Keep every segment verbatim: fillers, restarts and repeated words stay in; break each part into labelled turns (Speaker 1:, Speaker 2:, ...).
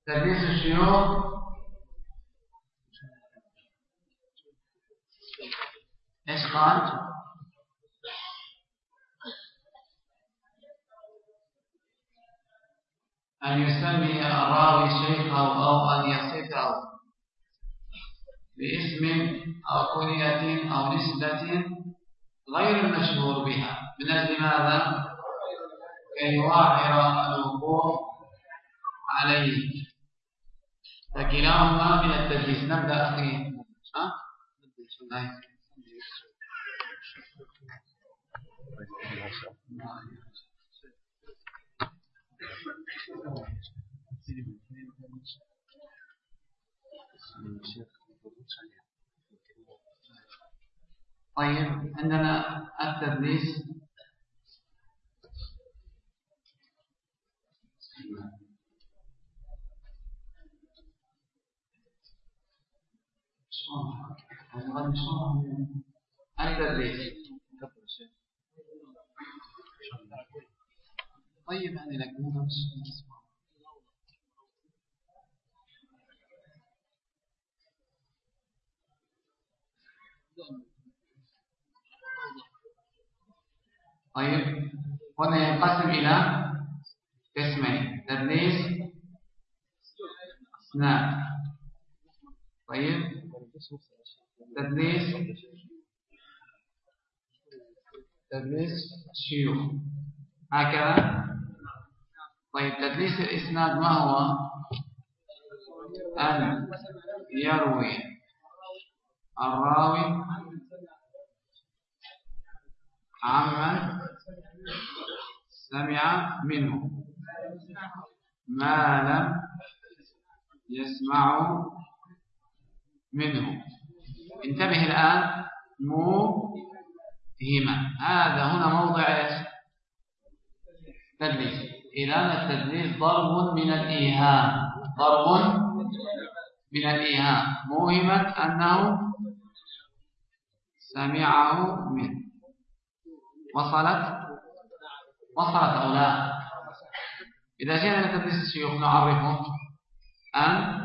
Speaker 1: تدليس الشيوخ ايش قال؟ أن يسمي الراوي شيخه أو أن يصفه باسم أو كنية أو نسبة غير المشهور بها من أجل ماذا؟ كي يوعر الوقوف عليه. فكلاهما من التدليس. نبدأ أخي. ها؟ طيب عندنا التدليس التدليس طيب يعني لك طيب هنا ينقسم إلى قسمين: تدليس أسناد، طيب تدليس تدليس شيوخ، هكذا. طيب تدليس الإسناد ما هو؟ أن يروي الراوي عمن سمع منه ما لم يسمعه منه. انتبه الآن، موهما، هذا هنا موضع ايش؟ تدليس. إذن التدليس ضرب من الإيهام، ضرب من الإيهام، موهما أنه سمعه منه. وصلت وصلت أو لا؟ إذا جئنا لتدليس الشيوخ نعرفه أن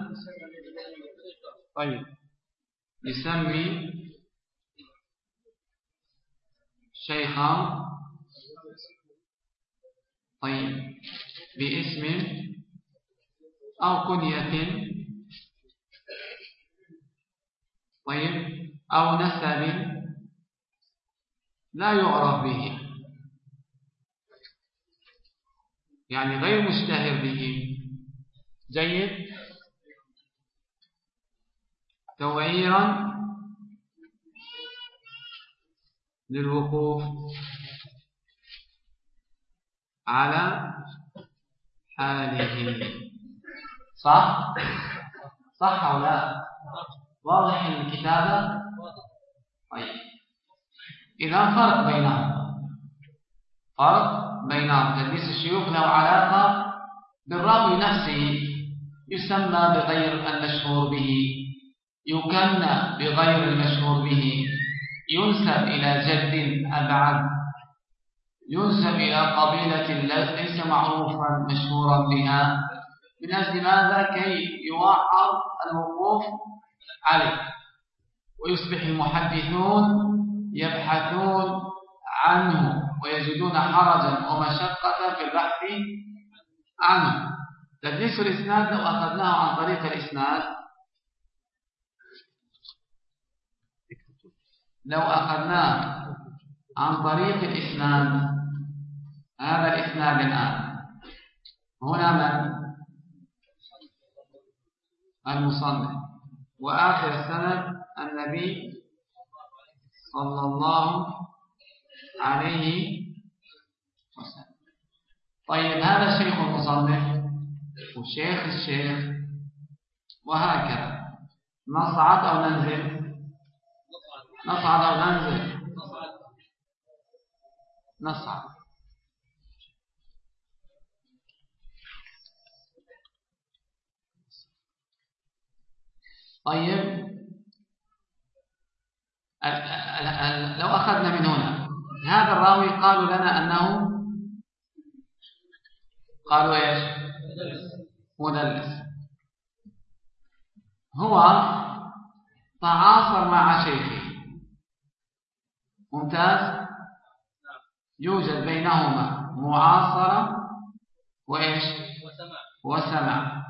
Speaker 1: طيب يسمي شيخا طيب باسم أو كنية طيب أو نسب لا يعرف به، يعني غير مشتهر به. جيد. توعيرا للوقوف على حاله. صح؟ صح أو لا؟ واضح الكتابة؟ طيب إذا فرق بينهم، فرق بينهم. تدليس الشيوخ له علاقة بالراوي نفسه، يسمى بغير المشهور به، يكنى بغير المشهور به، ينسب إلى جد أبعد، ينسب إلى قبيلة ليس معروفا مشهورا بها. من أجل ماذا؟ كي يوعر الوقوف عليه، ويصبح المحدثون يبحثون عنه ويجدون حرجا ومشقة في البحث عنه. تدليس الإسناد لو أخذناه عن طريق الإسناد، لو أخذناه عن طريق الإسناد، هذا الإسناد الآن هنا من؟ المصنف، وآخر السند النبي صلى الله عليه وسلم. طيب هذا شيخ المصنف وشيخ الشيخ وهكذا. نصعد أو ننزل؟ نصعد أو ننزل؟ نصعد. طيب لو أخذنا من هنا هذا الراوي، قالوا لنا أنه قالوا إيش؟ مدلس. هو تعاصر مع شيخه. ممتاز. يوجد بينهما معاصرة وإيش وسمع.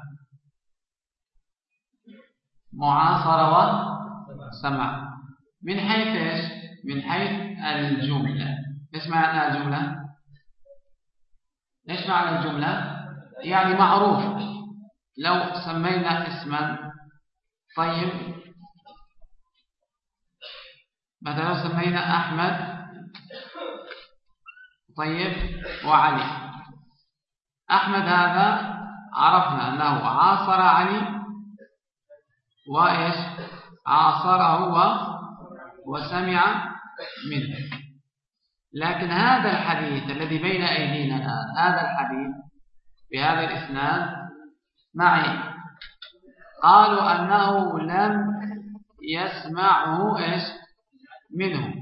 Speaker 1: معاصرة وسمع من حيث إيش؟ من حيث الجملة. إيش معنى الجملة؟ إيش معنى الجملة؟ يعني معروف. لو سمينا اسما، طيب مثلا لو سمينا أحمد طيب وعلي. أحمد هذا عرفنا أنه عاصر علي وإيش عاصره وسمع منه. لكن هذا الحديث الذي بين أيدينا الآن، هذا الحديث بهذا الإسناد معي، قالوا أنه لم يسمعه إيش منه.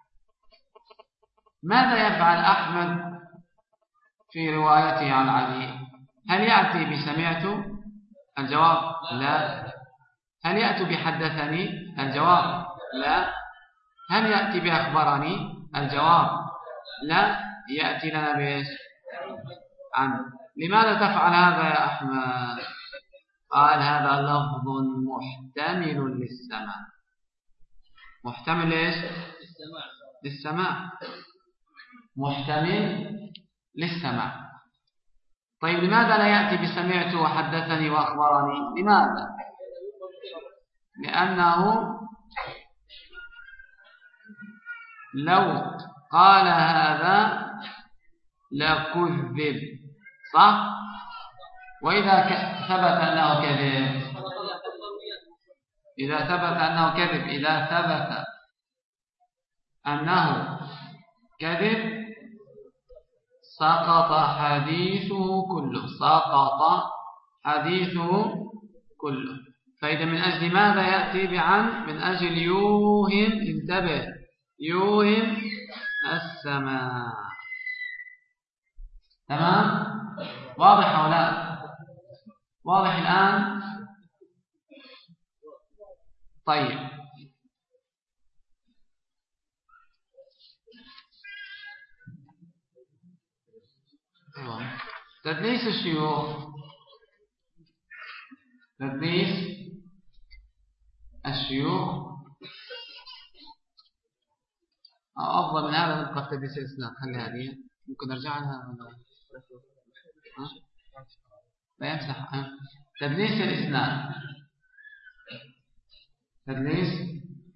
Speaker 1: ماذا يفعل أحمد في روايته عن علي؟ هل يأتي بسمعت؟ الجواب لا. هل يأتي بحدثني؟ الجواب لا. هل يأتي بأخبرني؟ الجواب لا. يأتي لنا بإيش؟ عن. لماذا تفعل هذا يا أحمد؟ قال هذا لفظ محتمل للسماع. محتمل إيش؟ للسماع. محتمل للسماع. طيب لماذا لا يأتي بسمعت وحدثني وأخبرني؟ لماذا؟ لأنه لو قال هذا لكذب، صح؟ وإذا ثبت أنه كذب، إذا ثبت أنه كذب إذا ثبت أنه كذب سقط حديثه كله. سقط حديثه كله. فإذا من أجل ماذا يأتي بعن؟ من أجل يوهم، انتبه، يوهم السماع. تمام؟ واضح أو لا؟ واضح الآن؟ طيب تدليس الشيوخ. تدليس الشيوخ أفضل من هذا. نبقى في تدليس الإسناد. خلي هذه ممكن نرجع لها. لا يمسح. تدليس الإسناد. تدليس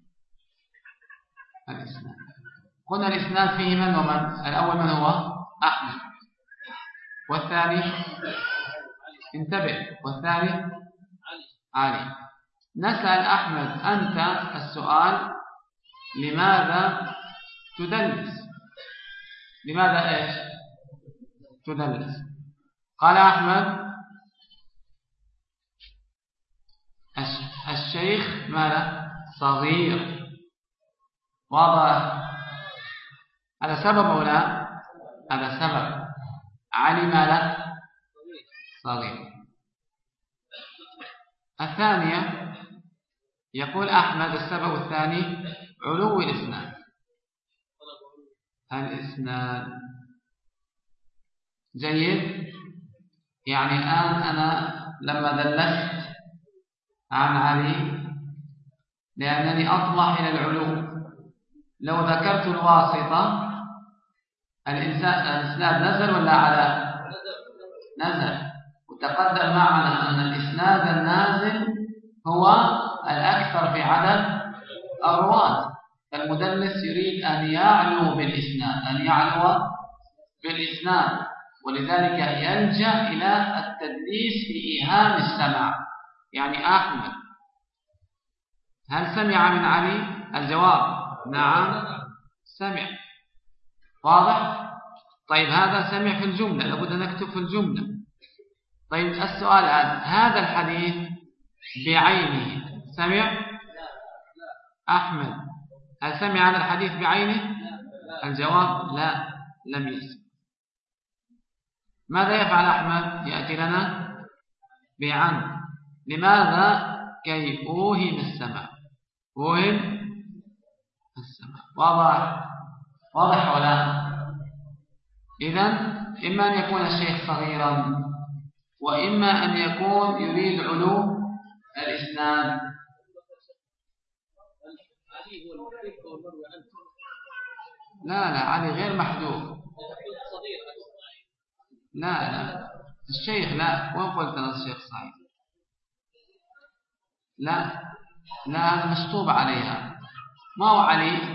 Speaker 1: الإسناد. قلنا الإسناد فيه من ومن. الأول من هو؟ أحمد. والثاني انتبه، والثاني علي. نسأل أحمد أنت السؤال لماذا تدلس؟ لماذا إيش تدلس؟ قال أحمد الشيخ ماذا؟ صغير. واضح؟ هذا سبب أو لا؟ هذا سبب. علي ماذا؟ صغير. الثانية يقول أحمد السبب الثاني علو الإسناد. الإسناد جيد. يعني الآن أنا لما دلست عن علي لأنني أطمح إلى العلو، لو ذكرت الواسطة الإسناد نزل ولا على؟ نزل. وتقدم معنا أن الإسناد النازل هو الأكثر في عدد الرواة. فالمدلس يريد أن يعلو بالإسناد، أن يعلو بالإسناد، ولذلك يلجأ إلى التدليس في إيهام السمع. يعني أحمد هل سمع من علي؟ الجواب نعم سمع. واضح؟ طيب هذا سمع في الجملة، لابد أن نكتب في الجملة. طيب السؤال الآن، هذا الحديث بعينه سمع أحمد، هل سمع هذا الحديث بعينه؟ الجواب لا، لم يسمع. ماذا يفعل أحمد؟ يأتي لنا بعن. لماذا كي أوهم السماع. أوهم السماع. واضح واضح ولا؟ إذن إما أن يكون الشيخ صغيرا، وإما أن يكون يريد علو الإسناد. لا لا، علي غير محذوف. لا لا، الشيخ لا. وين قلت أنا الشيخ صحيح؟ لا لا، هذا مشطوب عليها. ما هو علي؟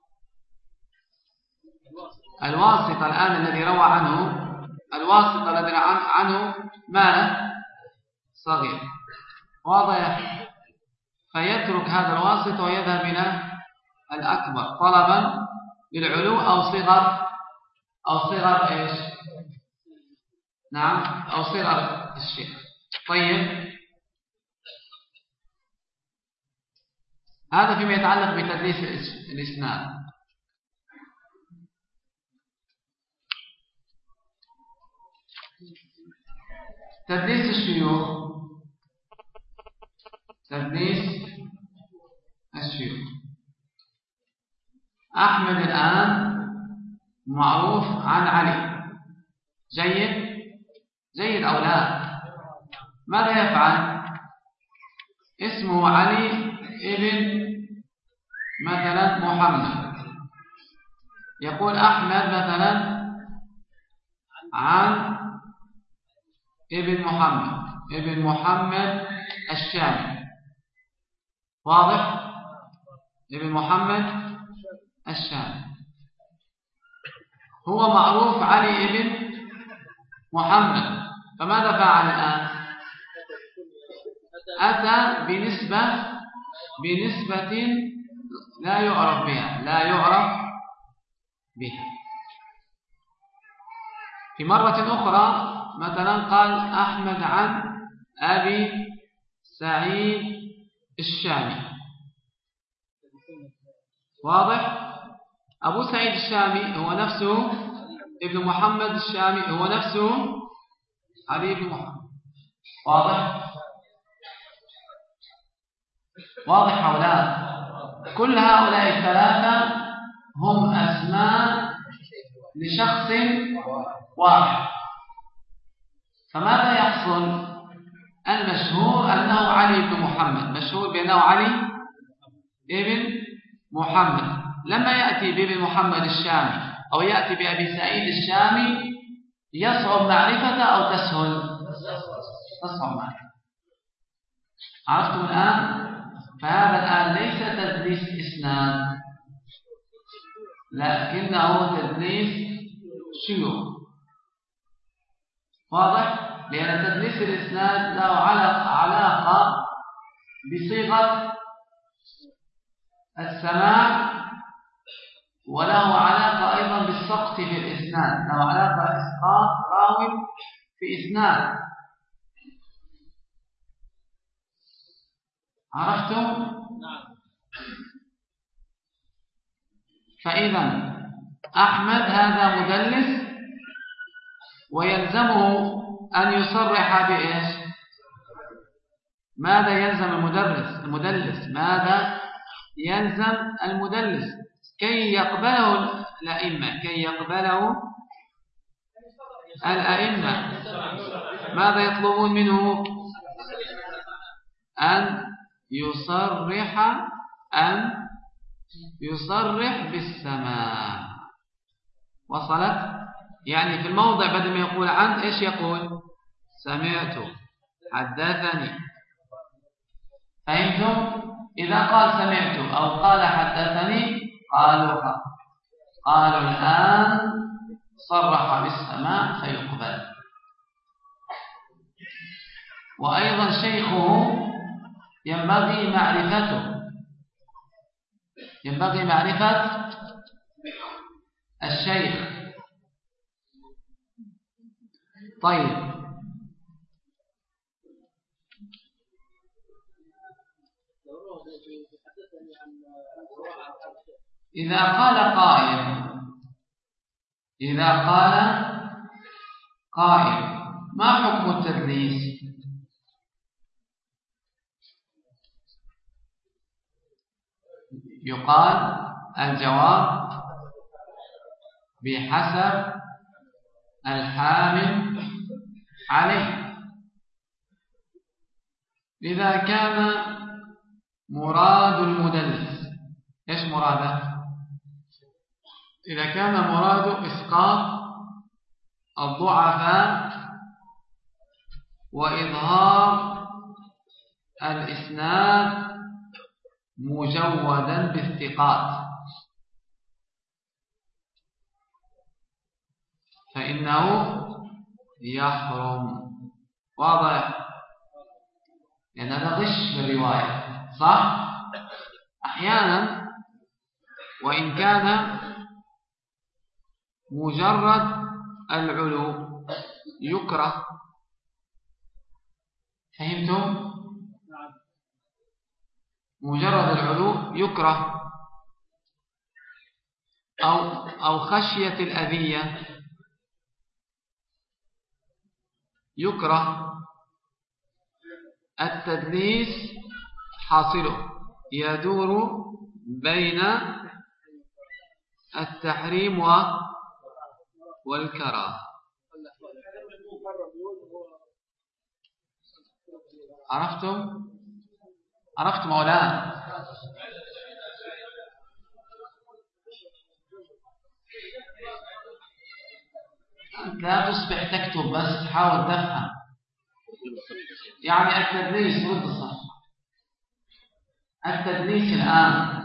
Speaker 1: الواسطة الآن الذي روى عنه، الواسطة الذي روى عنه ماذا؟ صغير. واضح؟ فيترك هذا الواسطة ويذهب إلى الأكبر طلبا للعلو أو صغر أو صغر إيش؟ نعم، أو صغر الشيخ. طيب، هذا فيما يتعلق بتدليس الإسناد. تدليس الشيوخ. تدليس الشيوخ. أحمد الآن معروف عن علي. جيد جيد أو لا؟ ماذا يفعل؟ اسمه علي ابن مثلا محمد. يقول أحمد مثلا عن ابن محمد ابن محمد الشامي. واضح؟ ابن محمد الشامي هو معروف علي ابن محمد. فماذا فعل الآن؟ أتى بنسبة بنسبة لا يعرف بها لا يعرف بها في مرة أخرى مثلا قال أحمد عن أبي سعيد الشامي. واضح؟ أبو سعيد الشامي هو نفسه ابن محمد الشامي، هو نفسه علي بن محمد. واضح؟ واضح أولاد؟ كل هؤلاء الثلاثة هم أسماء لشخص واحد. فماذا يحصل؟ المشهور أنه علي بن محمد، مشهور بأنه علي ابن محمد. لما يأتي بابن محمد الشامي أو يأتي بأبي سعيد الشامي يصعب معرفته أو تسهل؟ تصعب معرفته. عرفتم الآن؟ فهذا الآن ليس تدليس إسناد، لكنه تدليس شيوخ. واضح؟ لأن تدليس الإسناد له علاقة بصيغة السماع، وله علاقة أيضا بالسقط في الإسناد، له علاقة إسقاط راوي في إسناد. عرفتم؟ فإذا أحمد هذا مدلس، ويلزمه أن يصرح بإيش؟ ماذا يلزم المدرس المدلس ماذا يلزم المدلس كي يقبله الأئمة كي يقبله الأئمة ماذا يطلبون منه؟ أن يصرح أن يصرح بالسماع. وصلت؟ يعني في الموضع بدل ما يقول عن إيش يقول؟ سمعت، حدثني. فهمتم؟ إذا قال سمعت أو قال حدثني قالوا حق. قالوا الآن صرح بالسماع فيقبل. وأيضا شيخه ينبغي معرفته ينبغي معرفة الشيخ. طيب، إذا قال قائل إذا قال قائل ما حكم التدليس؟ يقال الجواب بحسب الحامل عليه. إذا كان مراد المدلس، إيش مراده؟ إذا كان مراد إسقاط الضعفاء وإظهار الإسناد مجودا بالثقات فإنه يحرم. واضح؟ لأن هذا غش بالرواية، صح؟ أحيانا وإن كان مجرد العلو يكره. فهمتم؟ مجرد العلو يكره، أو أو خشية الأذية يكره. التدليس حاصله يدور بين التحريم والكراهة. عرفتم؟ عرفتم أو لا؟ لا تصبح تكتب بس، حاول تفهم. يعني التدليس رد الصف. التدليس الآن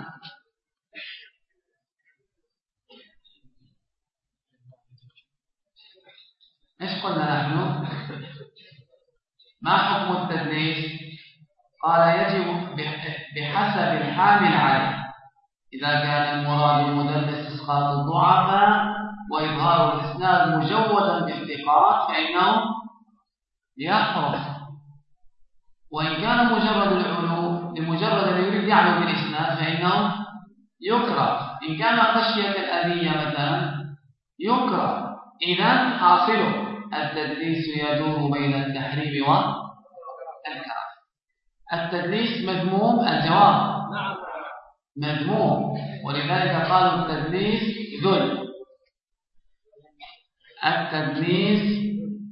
Speaker 1: إيش قلنا نحن؟ ما حكم التدليس؟ قال يجب بحسب الحامل عليه. إذا كان المراد المدلس إسقاط الضعفاء وإظهار الإسناد مجودا بالثقات فإنه يحرم. وإن كان مجرد العلو لمجرد أن يريد يعلو بالإسناد فإنه يكره. إن كان خشية الأذية مثلا يكره. إذن حاصله التدليس يدور بين التحريم والكراهة. التدليس مذموم؟ الجواب مذموم، ولذلك قالوا التدليس ذل. التدليس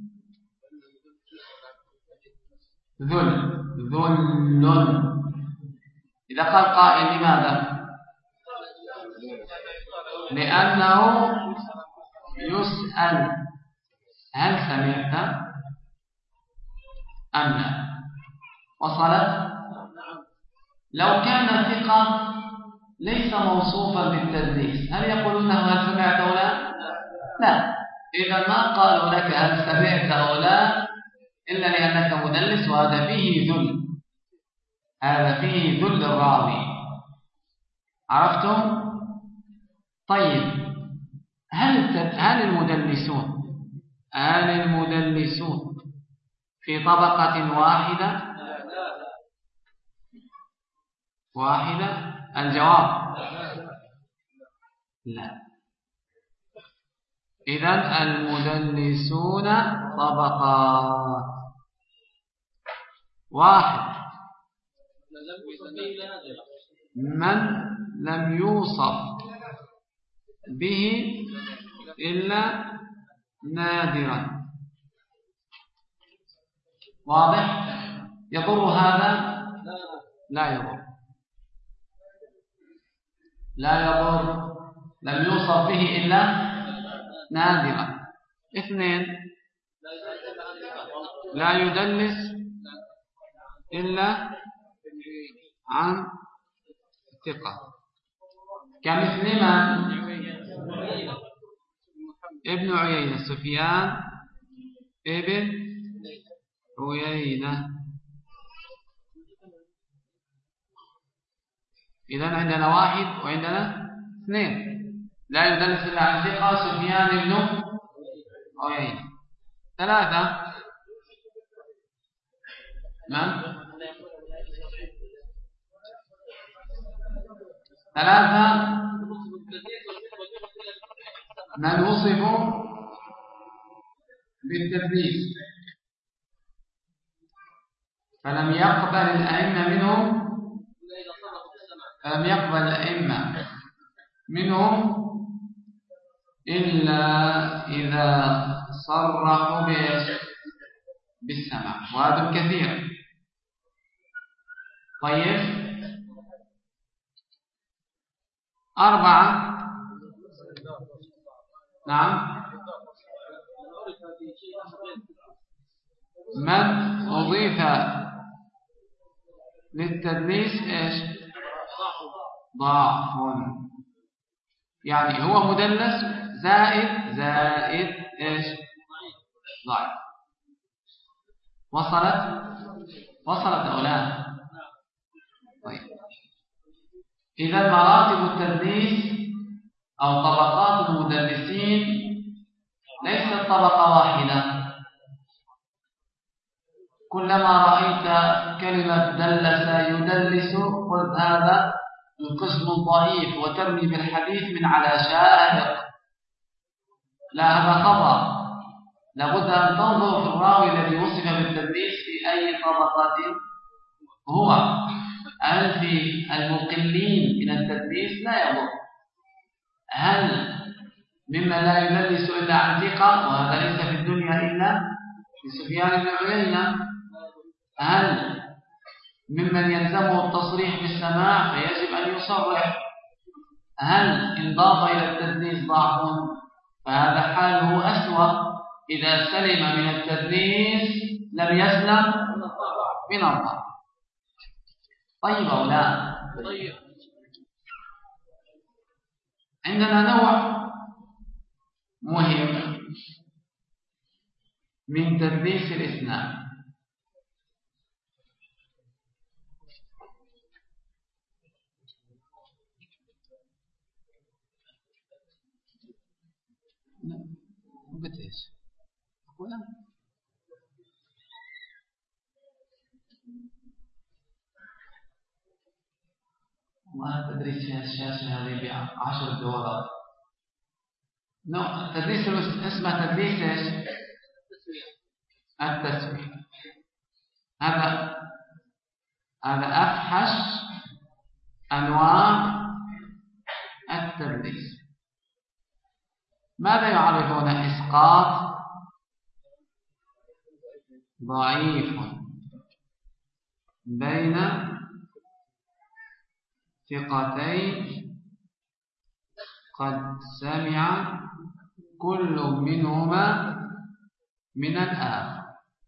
Speaker 1: ذل ذل. إذا قال قائل لماذا؟ لأنه يسأل هل سمعت أم لا؟ وصلت؟ لو كان ثقة ليس موصوفا بالتدليس هل يقولون له هل سمعت أو لا؟ لا. إذا ما قالوا لك هل سمعت أو لا إلا لأنك مدلس، وهذا فيه ذل. هذا فيه ذل الراوي. عرفتم؟ طيب، هل هل المدلسون هل المدلسون في طبقة واحدة واحدة؟ الجواب لا. إذن المدلسون طبقات. واحد من لم يوصف به إلا نادرا. واضح؟ يضر هذا؟ لا يضر، لا يضر. لم يوصف به إلا نادرا. اثنين، لا يدلس إلا عن ثقة كمثل من؟ ابن عيينة، سفيان ابن عيينة. إذن عندنا واحد وعندنا اثنين. لا يدلس إلا عن ثقة سفيان ابن عيينة. ثلاثة من؟ ثلاثة من وصفوا بالتدليس فلم يقبل الأئمة منهم فلم يقبل الأئمة منهم إلا إذا صرحوا بالسماع، وهذا كثير. طيب، أربعة. نعم. من أضيف للتدليس إيش؟ ضعف، يعني هو مدلس زائد زائد إيش؟ ضعف. وصلت وصلت أو لا؟ طيب، إذا مراتب التدليس أو طبقات المدلسين ليست طبقة واحدة. كلما رأيت كلمة دلس يدلس قلت هذا القسم الضعيف وترمي بالحديث من على شاهق. لا، هذا خطأ. لابد أن تنظر في الراوي الذي وصف بالتدليس في أي طبقة هو. هل في المقلين من التدليس؟ لا يضر. هل ممن لا يدلس إلا عن ثقة، وهذا ليس في الدنيا إلا لسفيان بن عيينة؟ هل ممن يلزمه التصريح بالسماع فيجب أن يصرح؟ هل انضاف إلى التدليس ضعف؟ فهذا حاله أسوأ. إذا سلم من التدليس لم يسلم من الضعف. طيب أو لا؟ طيب. عندنا نوع مهم من تدليس الإسناد، بتيش ولا ما تدريس الشاشة هذه بعشر دورات. نوع تدريس اسمه تدريس ايش؟ التسوية. هذا هذا أفحش أنواع التدريس. ماذا يعرفون؟ إسقاط ضعيف بين ثقتين قد سمع كل منهما من الآخر.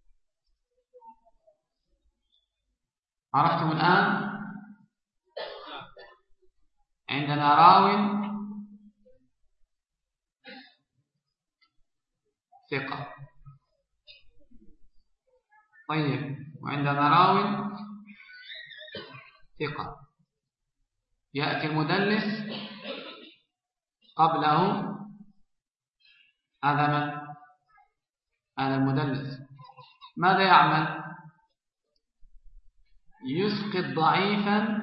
Speaker 1: عرفتم الآن؟ عندنا راو ثقة، طيب، وعندنا راو ثقة. يأتي المدلس قبله، هذا من؟ هذا المدلس. ماذا يعمل؟ يسقط ضعيفا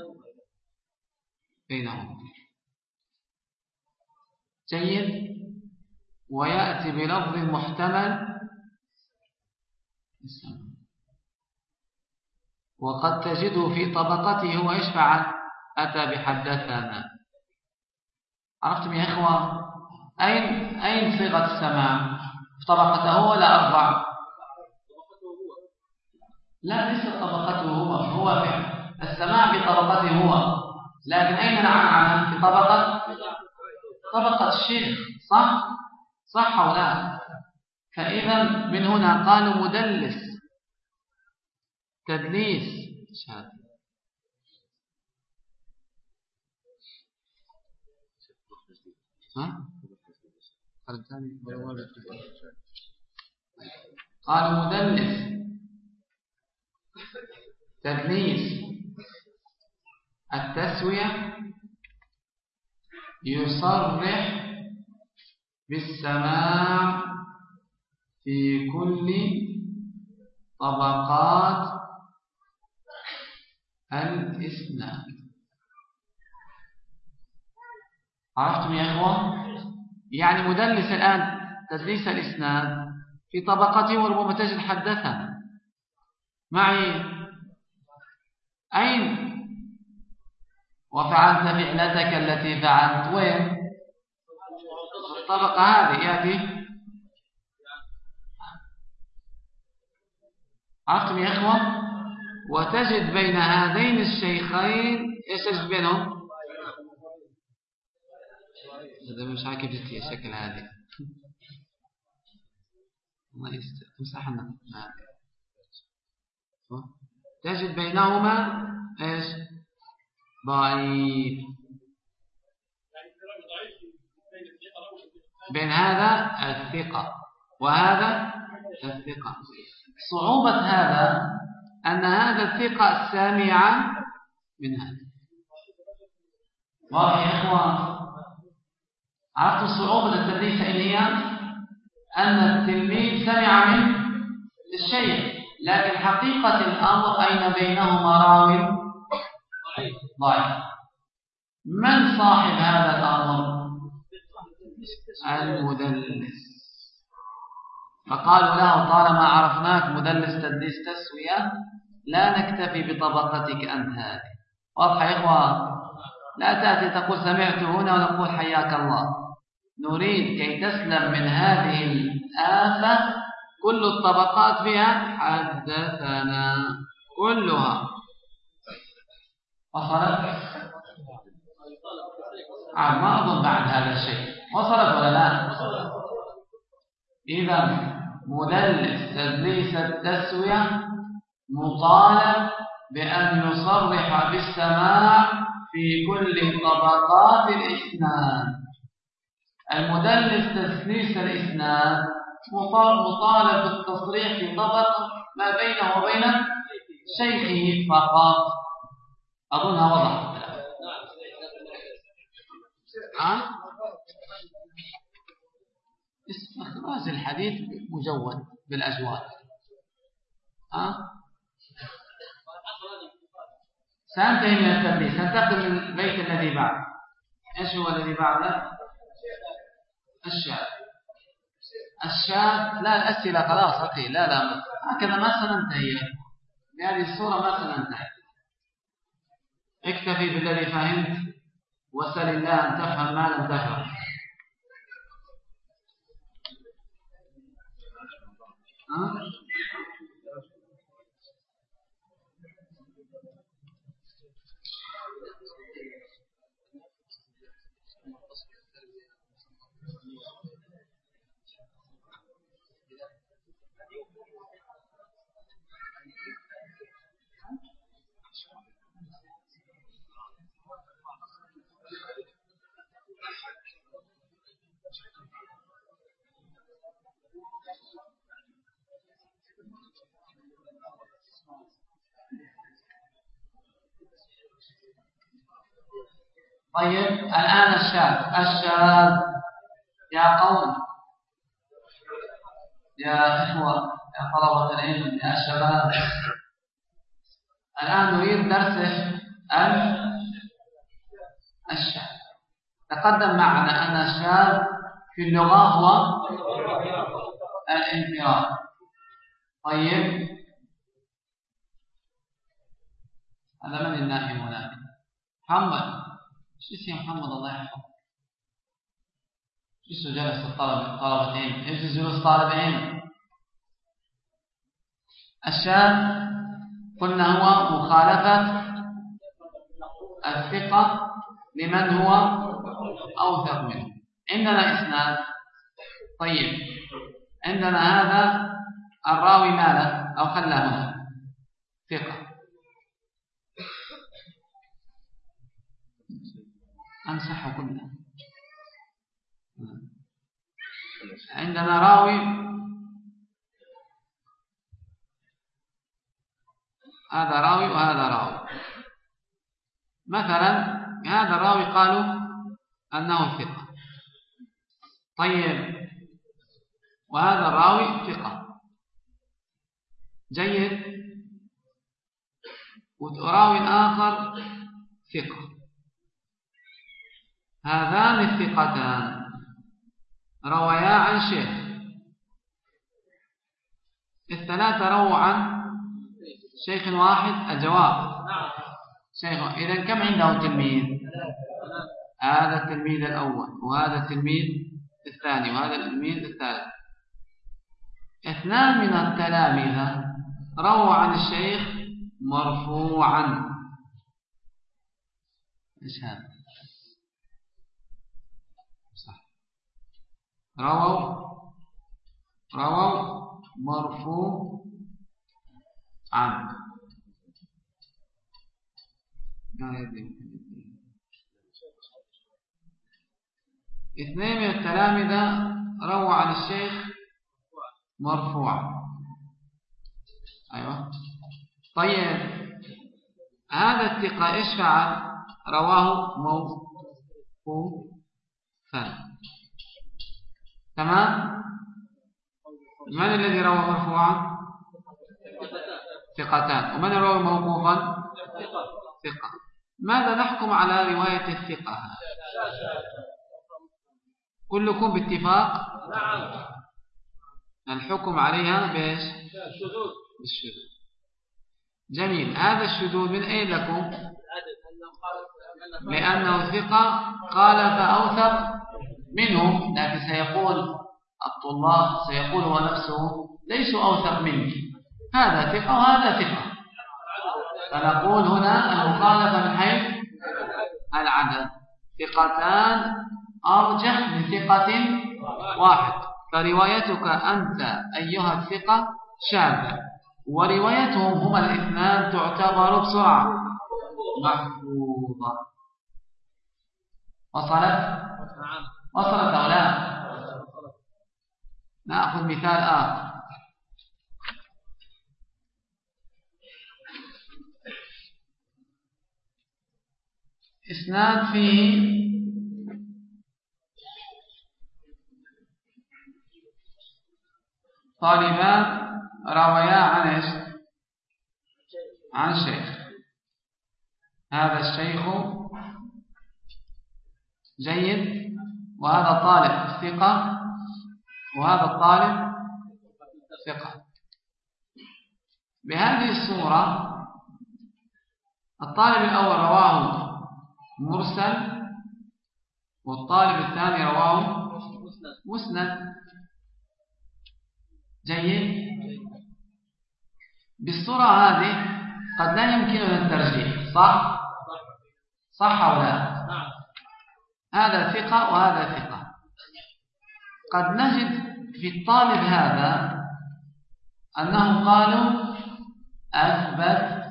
Speaker 1: بينهم، جيد، ويأتي بلفظ محتمل، وقد تجده في طبقته هو إيش فعل؟ أتى بحدثنا. عرفتم يا إخوة؟ أين أين صيغة السماع؟ في طبقته ولا أربع؟ لا، ليس طبقته هو، هو في السماع في طبقته هو، لكن أين العنعنة؟ في طبقة طبقة الشيخ، صح؟ صح أو لا؟ فإذا من هنا قالوا مدلس تدليس شاذ. ها؟ قالوا مدلس تدليس التسوية يصرح بالسماع في كل طبقات الإسناد. عرفتم يا إخوة؟ يعني مدلس الآن تدليس الإسناد في طبقته وربما تجد حدثنا معي. أين وفعلت فعلتك التي فعلت وين؟ الطبقة هذه يأتي. عرفتم يا إخوة؟ وتجد بين هذين الشيخين إيش تجد بينهم؟ هذا مش عارف كيف جت الشكل هذه. الله يمسح لنا. تجد بينهما إيش؟ ضعيف. بين هذا الثقة وهذا الثقة. صعوبة هذا أن هذا الثقة سامع من هذا. واضح يا إخوان؟ عرفتم صعوبة التدريس إن هي أن التلميذ سمع من الشيخ، لكن حقيقة الأمر أين بينهما راوي ضعيف. من صاحب هذا الأمر؟ المدلس. فقالوا له طالما عرفناك مدلس تدليس تسوية لا نكتفي بطبقتك أنت هذه. واضح يا إخوان؟ لا تأتي تقول سمعت هنا ونقول حياك الله. نريد كي تسلم من هذه الآفة كل الطبقات فيها حدثنا كلها. وصلت؟ آه ما أظن بعد هذا الشيء وصلت ولا لا؟ إذا مدلس تدليس التسوية مطالب بأن يصرح بالسماع في كل طبقات الإسناد. المدلس تدليس الإسناد مطالب بالتصريح في طبقة ما بينه وبين شيخه فقط. أظنها وضح. أه؟ استخراج الحديث مجود بالأجواد. أه؟ سأنتهي من التدليس، سننتقل للبيت الذي بعد. إيش هو الذي بعده؟ الشاذ. الشاذ لا الأسئلة خلاص أخي، لا لا هكذا ما سننتهي بهذه الصورة، ما سننتهي. اكتفي بالذي فهمت وسل الله أن تفهم ما لم تفهم. أه؟ طيب الآن الشاذ. الشاذ يا قوم، يا إخوة، يا طلبة العلم، يا شباب، الآن نريد درس الشاذ. تقدم معنا أن الشاذ في اللغة هو الانفراد. طيب هذا من النائم هنا؟ محمد، شو اسمه محمد الله يحفظه؟ شو اسمه جلس الطلبة طلبة علم؟ ايش جلوس طالب علم؟ الشاذ قلنا هو مخالفة الثقة لمن هو أوثق منه. عندنا إسناد. طيب عندنا هذا الراوي ماله أو خلى هنا ثقة، أمسحه كله. عندنا راوي هذا راوي وهذا راوي. مثلا هذا الراوي قالوا أنه ثقة. طيب وهذا الراوي ثقة جيد، وراوي آخر ثقة. هذان الثقتان رويا عن شيخ، الثلاثة رووا عن شيخ واحد. الجواب شيخ. إذا كم عنده تلميذ؟ هذا التلميذ الأول، وهذا التلميذ الثاني، وهذا التلميذ الثالث. اثنان من التلامذة رووا عن الشيخ مرفوعا. إيش هذا؟ صح. رووا رووا مرفوعا. اثنين من التلامذة رووا عن الشيخ مرفوعا. أيوة. طيب هذا الثقة إيش فعل؟ رواه موقوفا. تمام. من الذي روى مرفوعا؟ ثقتان. ومن روى موقوفا؟ ثقة. ماذا نحكم على رواية الثقة؟ كلكم باتفاق الحكم عليها بإيش؟ بالشذوذ. جميل. هذا الشذوذ من أين لكم؟ لأنه ثقة قال فأوثق منه، لكن سيقول الطلاب، سيقول هو نفسه ليسوا أوثق مني، هذا ثقة وهذا ثقة، فنقول هنا المخالفة من حيث العدد. ثقتان أرجح من ثقة واحد، فروايتك أنت أيها الثقة شاذة، وروايتهم هما الاثنان تعتبر بسرعة محفوظة. وصلت؟ وصلت أو لا؟ نأخذ مثال آخر. إسناد فيه طالبان رويا عن ايش؟ عن شيخ. هذا الشيخ جيد، وهذا طالب ثقة، وهذا الطالب ثقة. بهذه الصورة الطالب الأول رواه مرسل، والطالب الثاني رواه مسند. جيد. بالصورة هذه قد لا يمكننا الترجيح، صح؟ صح أو لا؟ هذا ثقة وهذا ثقة. قد نجد في الطالب هذا أنهم قالوا أثبت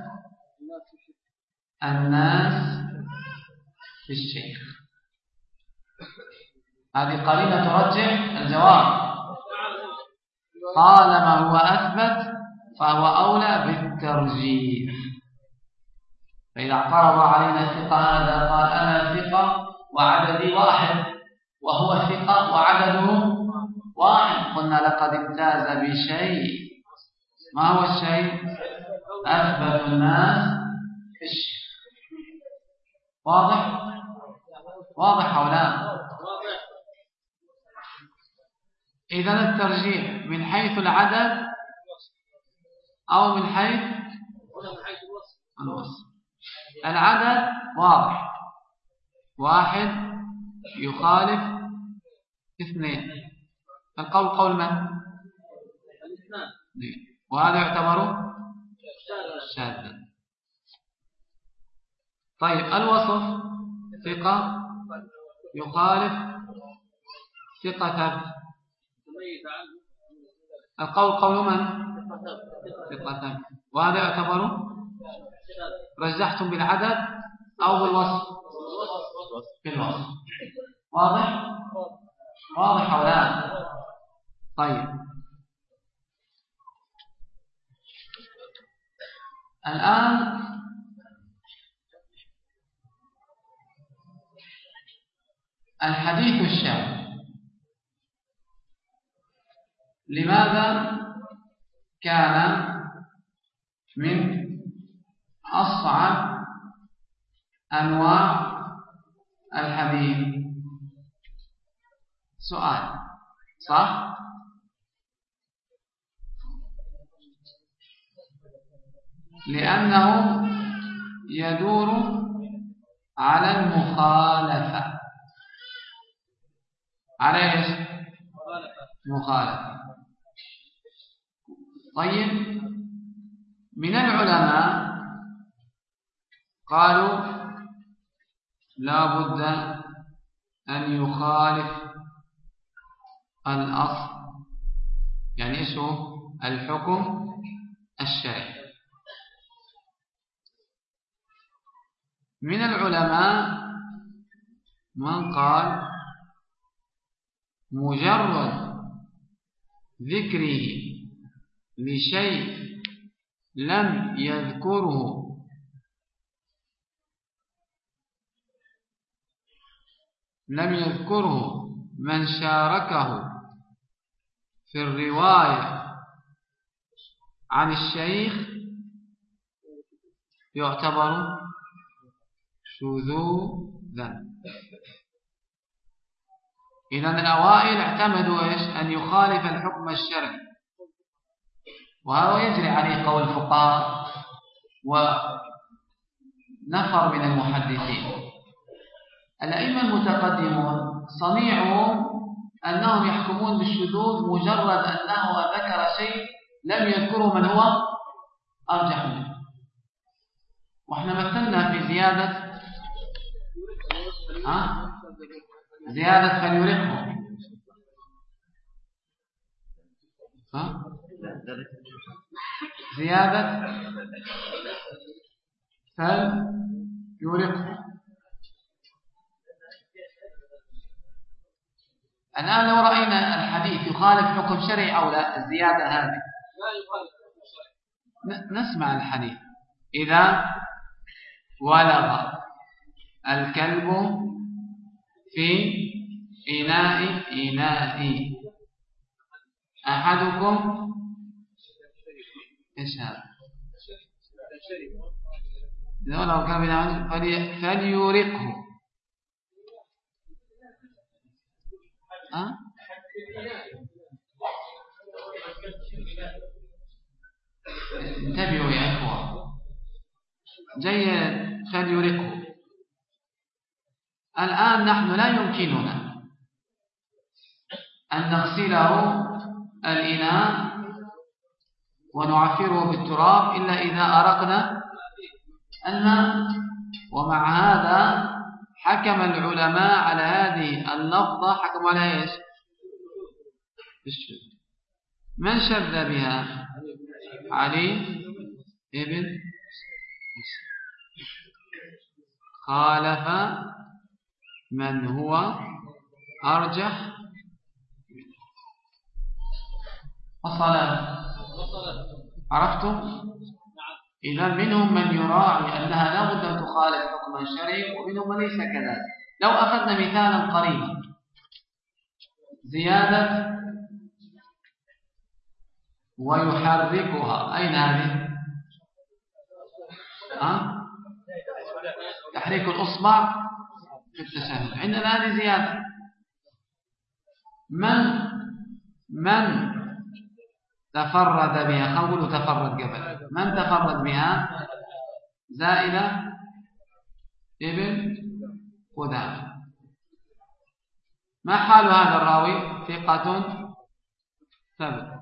Speaker 1: الناس في الشيخ. هذه قرينة ترجح الجواب. طالما هو أثبت فهو أولى بالترجيح. فإذا اعترض علينا الثقة هذا قال أنا ثقة وعددي واحد، وهو ثقة وعدده واحد، قلنا لقد امتاز بشيء. ما هو الشيء؟ أثبت الناس في الشيخ. واضح؟ واضح أو لا؟ إذن الترجيح من حيث العدد أو من حيث الوصف. العدد واضح، واحد يخالف اثنين، القول قول من؟ وهذا يعتبر شاذا. طيب الوصف ثقة يخالف ثقة، القول قول من؟ ثقة، وهذا يعتبر. رجحتم بالعدد أو بالوصف؟ بالوصف. واضح؟ واضح أو لا؟ طيب الآن الحديث الشاذ. لماذا كان من أصعب أنواع الحديث؟ سؤال صح؟ لأنه يدور على المخالفة. على ايش؟ مخالفة. طيب، من العلماء قالوا لا بد أن يخالف الأصل. يعني إيش هو الحكم الشرعي؟ من العلماء من قال مجرد ذكره لشيء لم يذكره لم يذكره من شاركه في الرواية عن الشيخ يعتبر شذوذا. إذن الأوائل اعتمدوا إيش؟ أن يخالف الحكم الشرعي، وهذا يجري عليه قول الفقهاء ونفر من المحدثين. الأئمة المتقدمون صنيعهم أنهم يحكمون بالشذوذ مجرد أنه ذكر شيء لم يذكره من هو أرجح منه. وإحنا مثلنا في زيادة ها؟ زيادة فليرقه ها؟ زيادة فليرقه. الآن لو رأينا الحديث يخالف حكم شرعي أو لا، الزيادة هذه نسمع الحديث: إذا ولغ الكلب في إناء إناء أحدكم إيش هذا؟ إذا ولغ الكلب فليرقه. أه؟ انتبهوا يا إخوة، جيد، فليرقه. الآن نحن لا يمكننا أن نغسله الإناء ونعفره بالتراب إلا إذا أرقنا الماء. ومع هذا حكم العلماء على هذه اللفظة، حكموا على إيش؟ بالشذوذ. من شذ بها؟ علي ابن مسلم، خالف من هو أرجح. وصلاة عرفتم؟ إذا منهم من يراعي أنها لا بد أن تخالف حكما شرعي، ومنهم من ليس كذلك. لو أخذنا مثالا قريبا: زيادة ويحركها، أين هذه؟ أه؟ تحريك الأصبع في التشهد، عندنا هذه زيادة. من من تفرد بها؟ خلوا تفرد قبل. من تفرد بها؟ زائدة ابن قدامة. ما حال هذا الراوي؟ ثقة ثبت،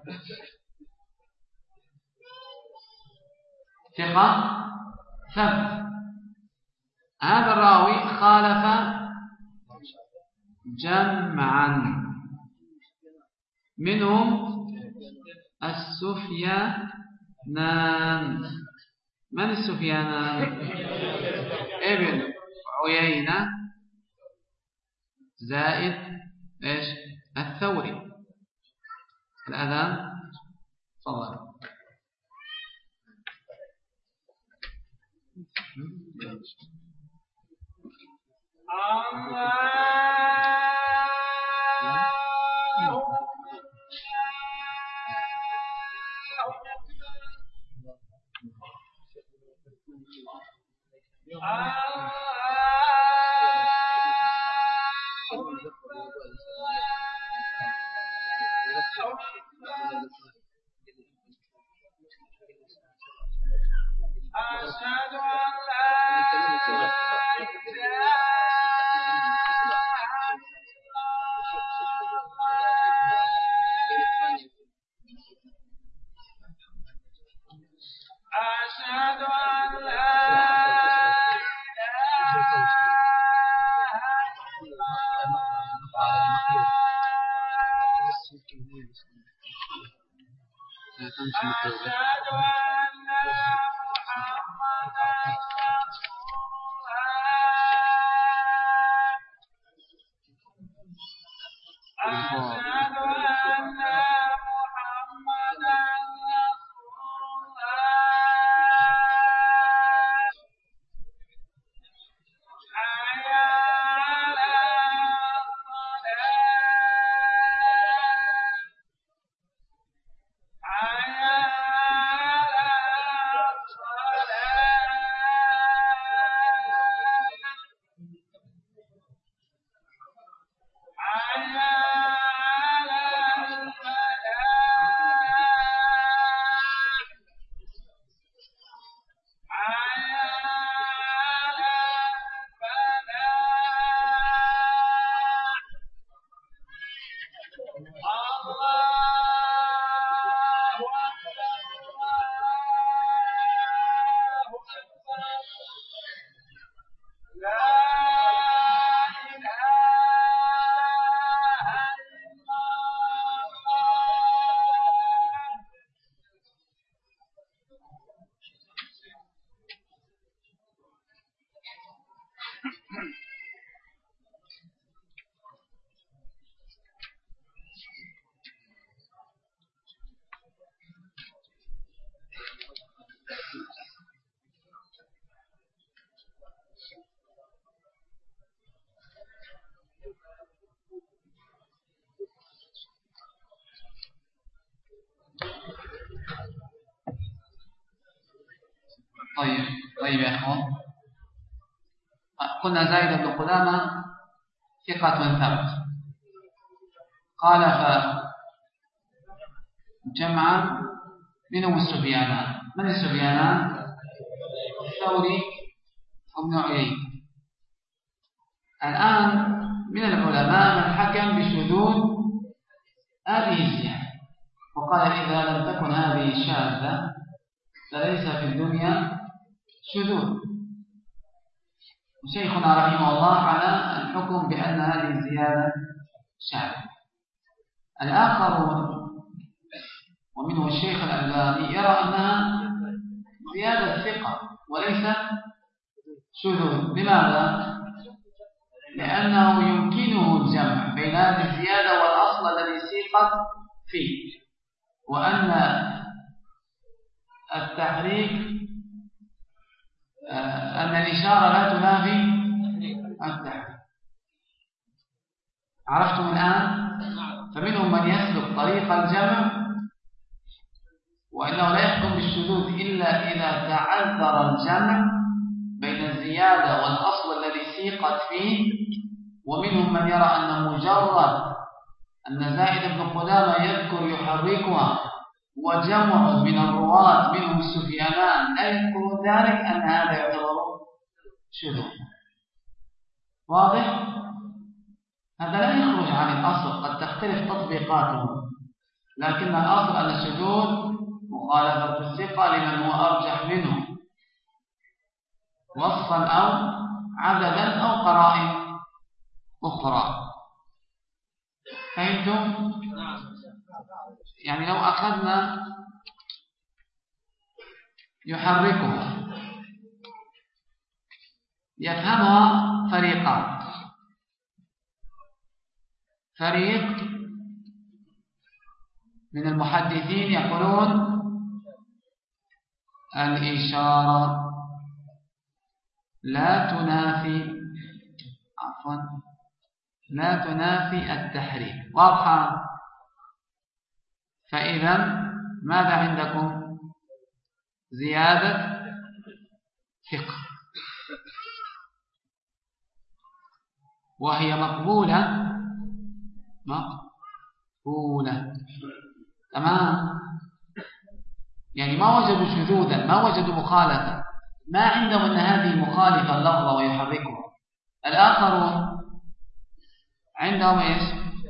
Speaker 1: ثقة ثبت. هذا الراوي خالف جمعا، منهم السفيانان. من السفيانان؟ ابن عيينة زائد ايش؟ الثوري. الأذان تفضل.
Speaker 2: أشهد أن لا إله إلا أشهد أن لا
Speaker 1: طيب طيب يا أخوان، قلنا زايد بن قدامة ثقة ثبت، قال فجمعا منهم السفيانان. من السفيانان؟ الثوري وابن عيينة. الآن من العلماء من حكم بشذوذ هذه الزيادة وقال إذا لم تكن هذه شاذة فليس في الدنيا شذوذ، وشيخنا رحمه الله على الحكم بأن هذه الزيادة شاذة. الآخر ومنه الشيخ الألباني يرى أنها زيادة ثقة وليس شذوذ. لماذا؟ لأنه يمكنه الجمع بين هذه الزيادة والأصل الذي سيقت فيه، وأن التحريك أن الإشارة لا تنافي التحريك. عرفتم الآن؟ فمنهم من يسلك طريق الجمع وإنه لا يحكم بالشذوذ إلا إذا تعذر الجمع بين الزيادة والأصل الذي سيقت فيه، ومنهم من يرى أن مجرد أن زائد بن قدامة يذكر يحركها وجمع من الرواة منهم السفيانان لا يذكر ذلك أن هذا يعتبر شذوذ. واضح؟ هذا لا يخرج عن الأصل، قد تختلف تطبيقاته، لكن الأصل أن الشذوذ مخالفة الثقة لمن هو أرجح منه وصفا أو عددا أو قرائن أخرى. فهمتم؟ يعني لو أخذنا يحركها يفهمها فريقان: فريق من المحدثين يقولون الإشارة لا تنافي عفوا لا تنافي التحريك. واضحة؟ فإذا ماذا عندكم؟ زيادة ثقة وهي مقبولة مقبولة تمام. يعني ما وجدوا شذوذا، ما وجدوا مخالفة، ما عندهم أن هذه مخالفة اللفظة ويحركها. الآخرون عندهم إيش؟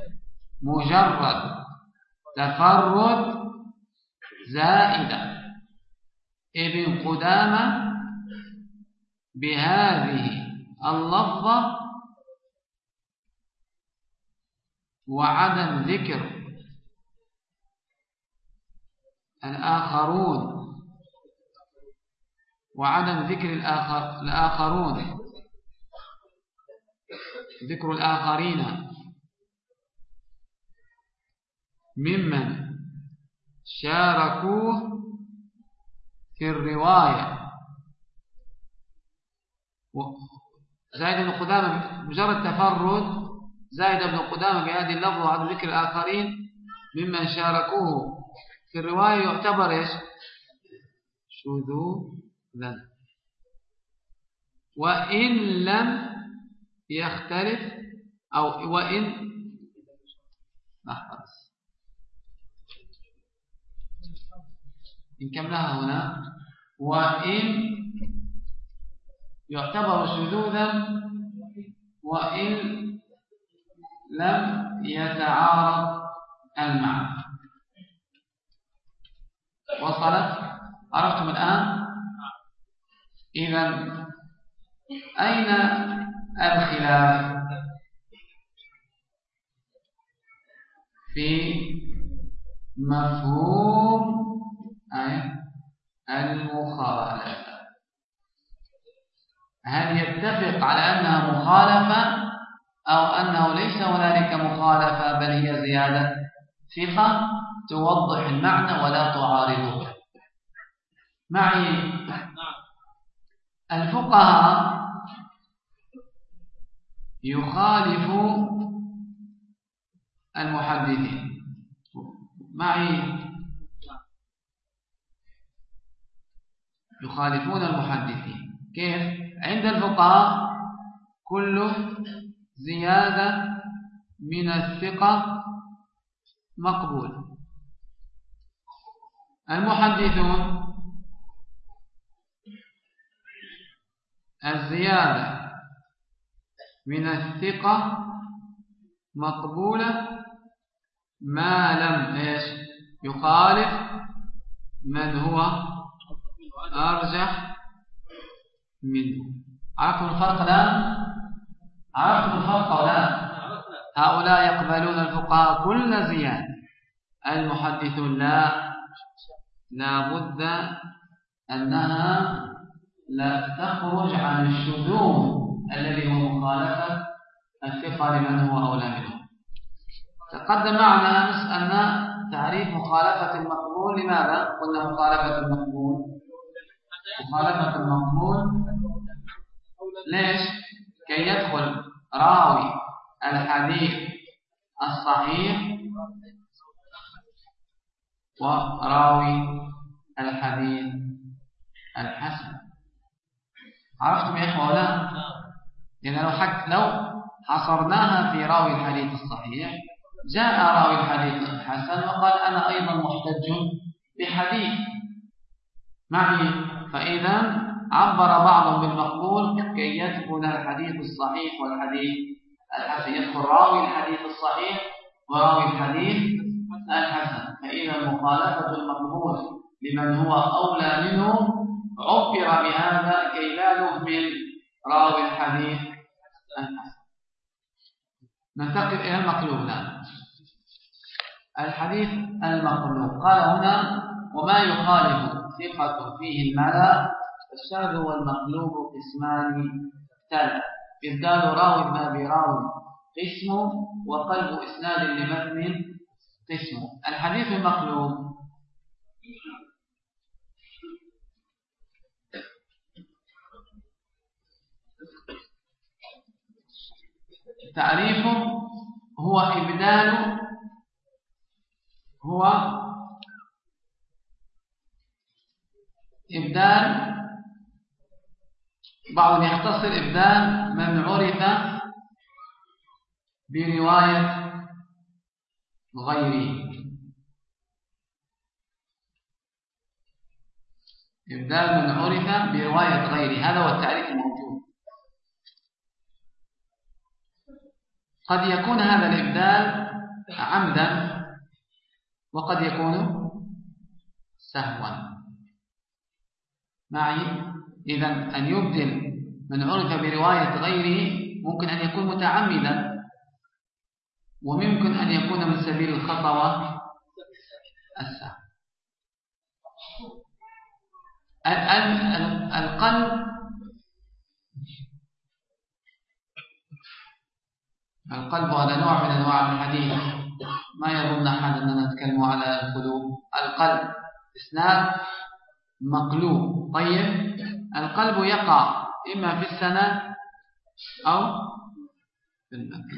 Speaker 1: مجرد تفرد زائدة. ابن قدامة بهذه اللفظة وعدم ذكر الآخرون وعدم ذكر الآخر الآخرون ذكر الآخرين ممن شاركوه في الرواية. زائد بن قدامة مجرد تفرد، زائد بن قدامة بهذه اللفظة وعدم ذكر الآخرين ممن شاركوه في الرواية يعتبر إيش؟ شذوذا، وإن لم يختلف أو وإن لحظة إن كملها هنا، وإن يعتبر شذوذا وإن لم يتعارض المعنى. وصلت؟ عرفتم الآن؟ إذن أين الخلاف؟ في مفهوم المخالفة. هل يتفق على أنها مخالفة أو أنه ليس هنالك مخالفة بل هي زيادة ثقة توضح المعنى ولا تعارضه؟ معي الفقهاء يخالف المحدثين. معي يخالفون المحدثين. كيف؟ عند الفقهاء كل زيادة من الثقة مقبول. المحدثون الزيادة من الثقة مقبولة ما لم إيش يخالف من هو أرجح منه. عرفتم الفرق الآن؟ عرفتم الفرق الآن؟ هؤلاء يقبلون الفقهاء كل زيادة، المحدثون لا، لا بد أنها لا تخرج عن الشذوذ الذي هو مخالفة الثقة لمن هو أولى منه. تقدم معنا أمس أن تعريف مخالفة المقبول. لماذا قلنا مخالفة المقبول؟ مخالفة المقبول ليش؟ كي يدخل راوي الحديث الصحيح وراوي الحديث الحسن. عرفتم يا إخوة ولا؟ لأن لو حك لو حصرناها في راوي الحديث الصحيح جاء راوي الحديث الحسن وقال أنا أيضا محتج بحديث معي، فإذا عبر بعضهم بالمقبول كي يدخل الحديث الصحيح والحديث الحسن، يدخل راوي الحديث الصحيح وراوي الحديث الحسن. فإذا مخالفة المقبول لمن هو أولى منه عبر بهذا كي لا نهمل راوي الحديث الحسن. ننتقل إلى المقلوب الآن. الحديث المقلوب قال هنا وما يخالف ثقة فيه الملا. الشاذ والمقلوب قسمان ثلاث: إبدال راوي ما براوي قسمه، وقلب إسناد لمتن قسمه. الحديث المقلوب تعريفه هو إبدال هو إبدال بعضهم يختصر إبدال من عرف برواية غيره. إبدال من عرف برواية غيره، هذا هو التعريف الموجود. قد يكون هذا الإبدال عمدا وقد يكون سهوا معي. إذن أن يبدل من عرف برواية غيره ممكن أن يكون متعمدا، وممكن أن يكون من سبيل الخطأ والسهو. القلب القلب هذا نوع من أنواع الحديث، ما يظن أحد أننا نتكلم على القلوب. القلب إسناد مقلوب. طيب، القلب يقع إما في السند أو في المتن.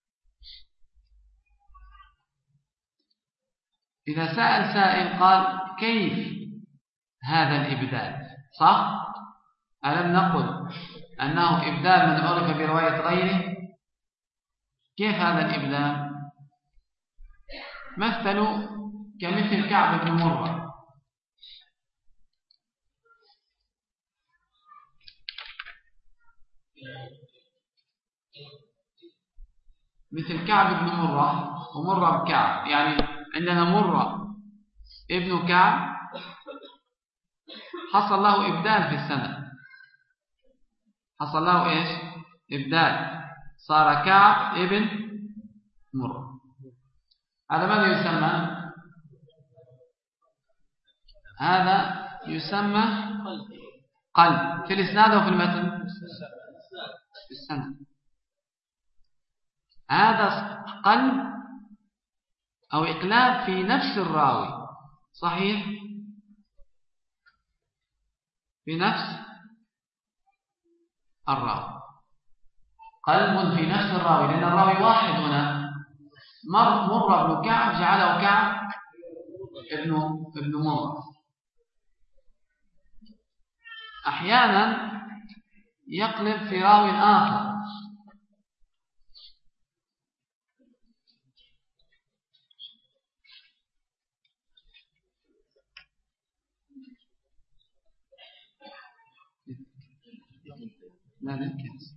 Speaker 1: إذا سأل سائل قال كيف هذا الإبدال؟ صح؟ ألم نقل أنه إبدال من عرف برواية غيره؟ كيف هذا الإبدال؟ مثل كمثل كعب بن مرة. مثل كعب بن مرة ومرة بكعب، يعني عندنا مرة ابن كعب حصل له إبدال في السنة، حصل له إيش؟ إبدال، صار كعب ابن مرة. هذا ماذا يسمى؟ هذا يسمى قلب في الإسناد أو في المتن؟ في السنة. هذا قلب أو إقلاب في نفس الراوي، صحيح؟ في نفس الراوي، قلب في نفس الراوي، لأن الراوي واحد هنا. مر مر ابن كعب جعله كعب ابن ابن مر. أحيانا يقلب في راوي آخر، لا نكس.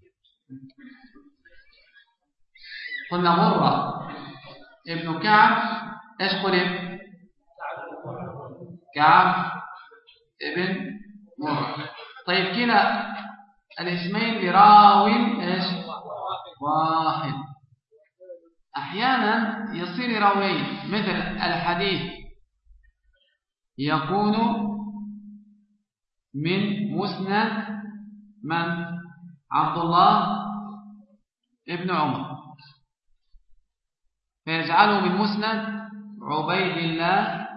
Speaker 1: قلنا مرة ابن كعب ايش قلب؟ كعب ابن مرة. طيب كلا الاسمين لراو ايش؟ واحد. احيانا يصير راويين، مثل الحديث يكون من مسند من؟ عبد الله ابن عمر، فيجعله من مسند عبيد الله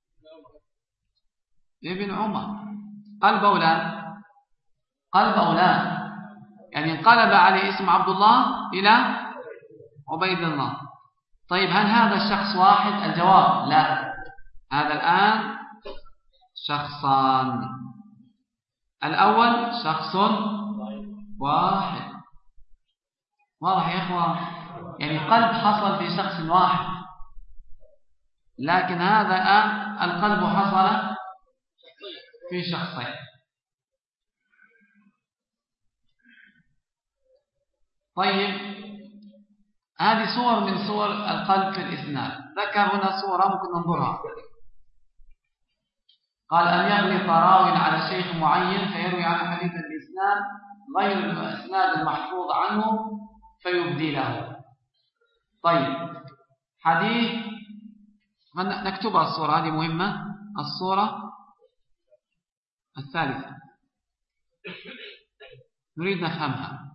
Speaker 1: ابن عمر. قلب أو لا؟ قلب أو لا؟ يعني انقلب عليه اسم عبد الله إلى عبيد الله. طيب هل هذا الشخص واحد؟ الجواب لا، هذا الآن شخصان. الأول شخص واحد، واضح يا إخوة؟ يعني قلب حصل في شخص واحد، لكن هذا الآن القلب حصل في شخصين. طيب هذه صور من صور القلب في الإسناد. ذكر هنا صورة ممكن ننظرها. قال أن يغلط راو على شيخ معين فيروي عنه حديث الإسناد غير الإسناد المحفوظ عنه فيبدله. طيب حديث، نكتبها الصورة هذه مهمة. الصورة الثالثة نريد نفهمها.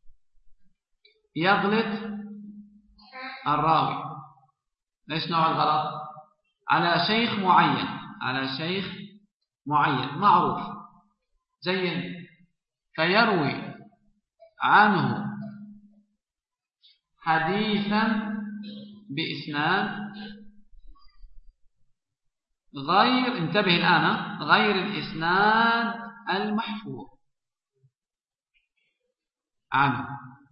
Speaker 1: يغلط الراوي، ليش نوع الغلط؟ على شيخ معين، على شيخ معين معروف جيد، فيروي عنه حديثا بإسناد غير، انتبه الآن، غير الإسناد المحفوظ عنه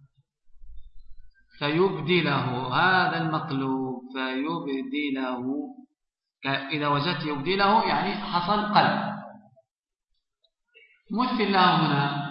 Speaker 1: فيبدله. هذا المطلوب، فيبدله. إذا وجدت يبدله يعني حصل قلب. مثل له هنا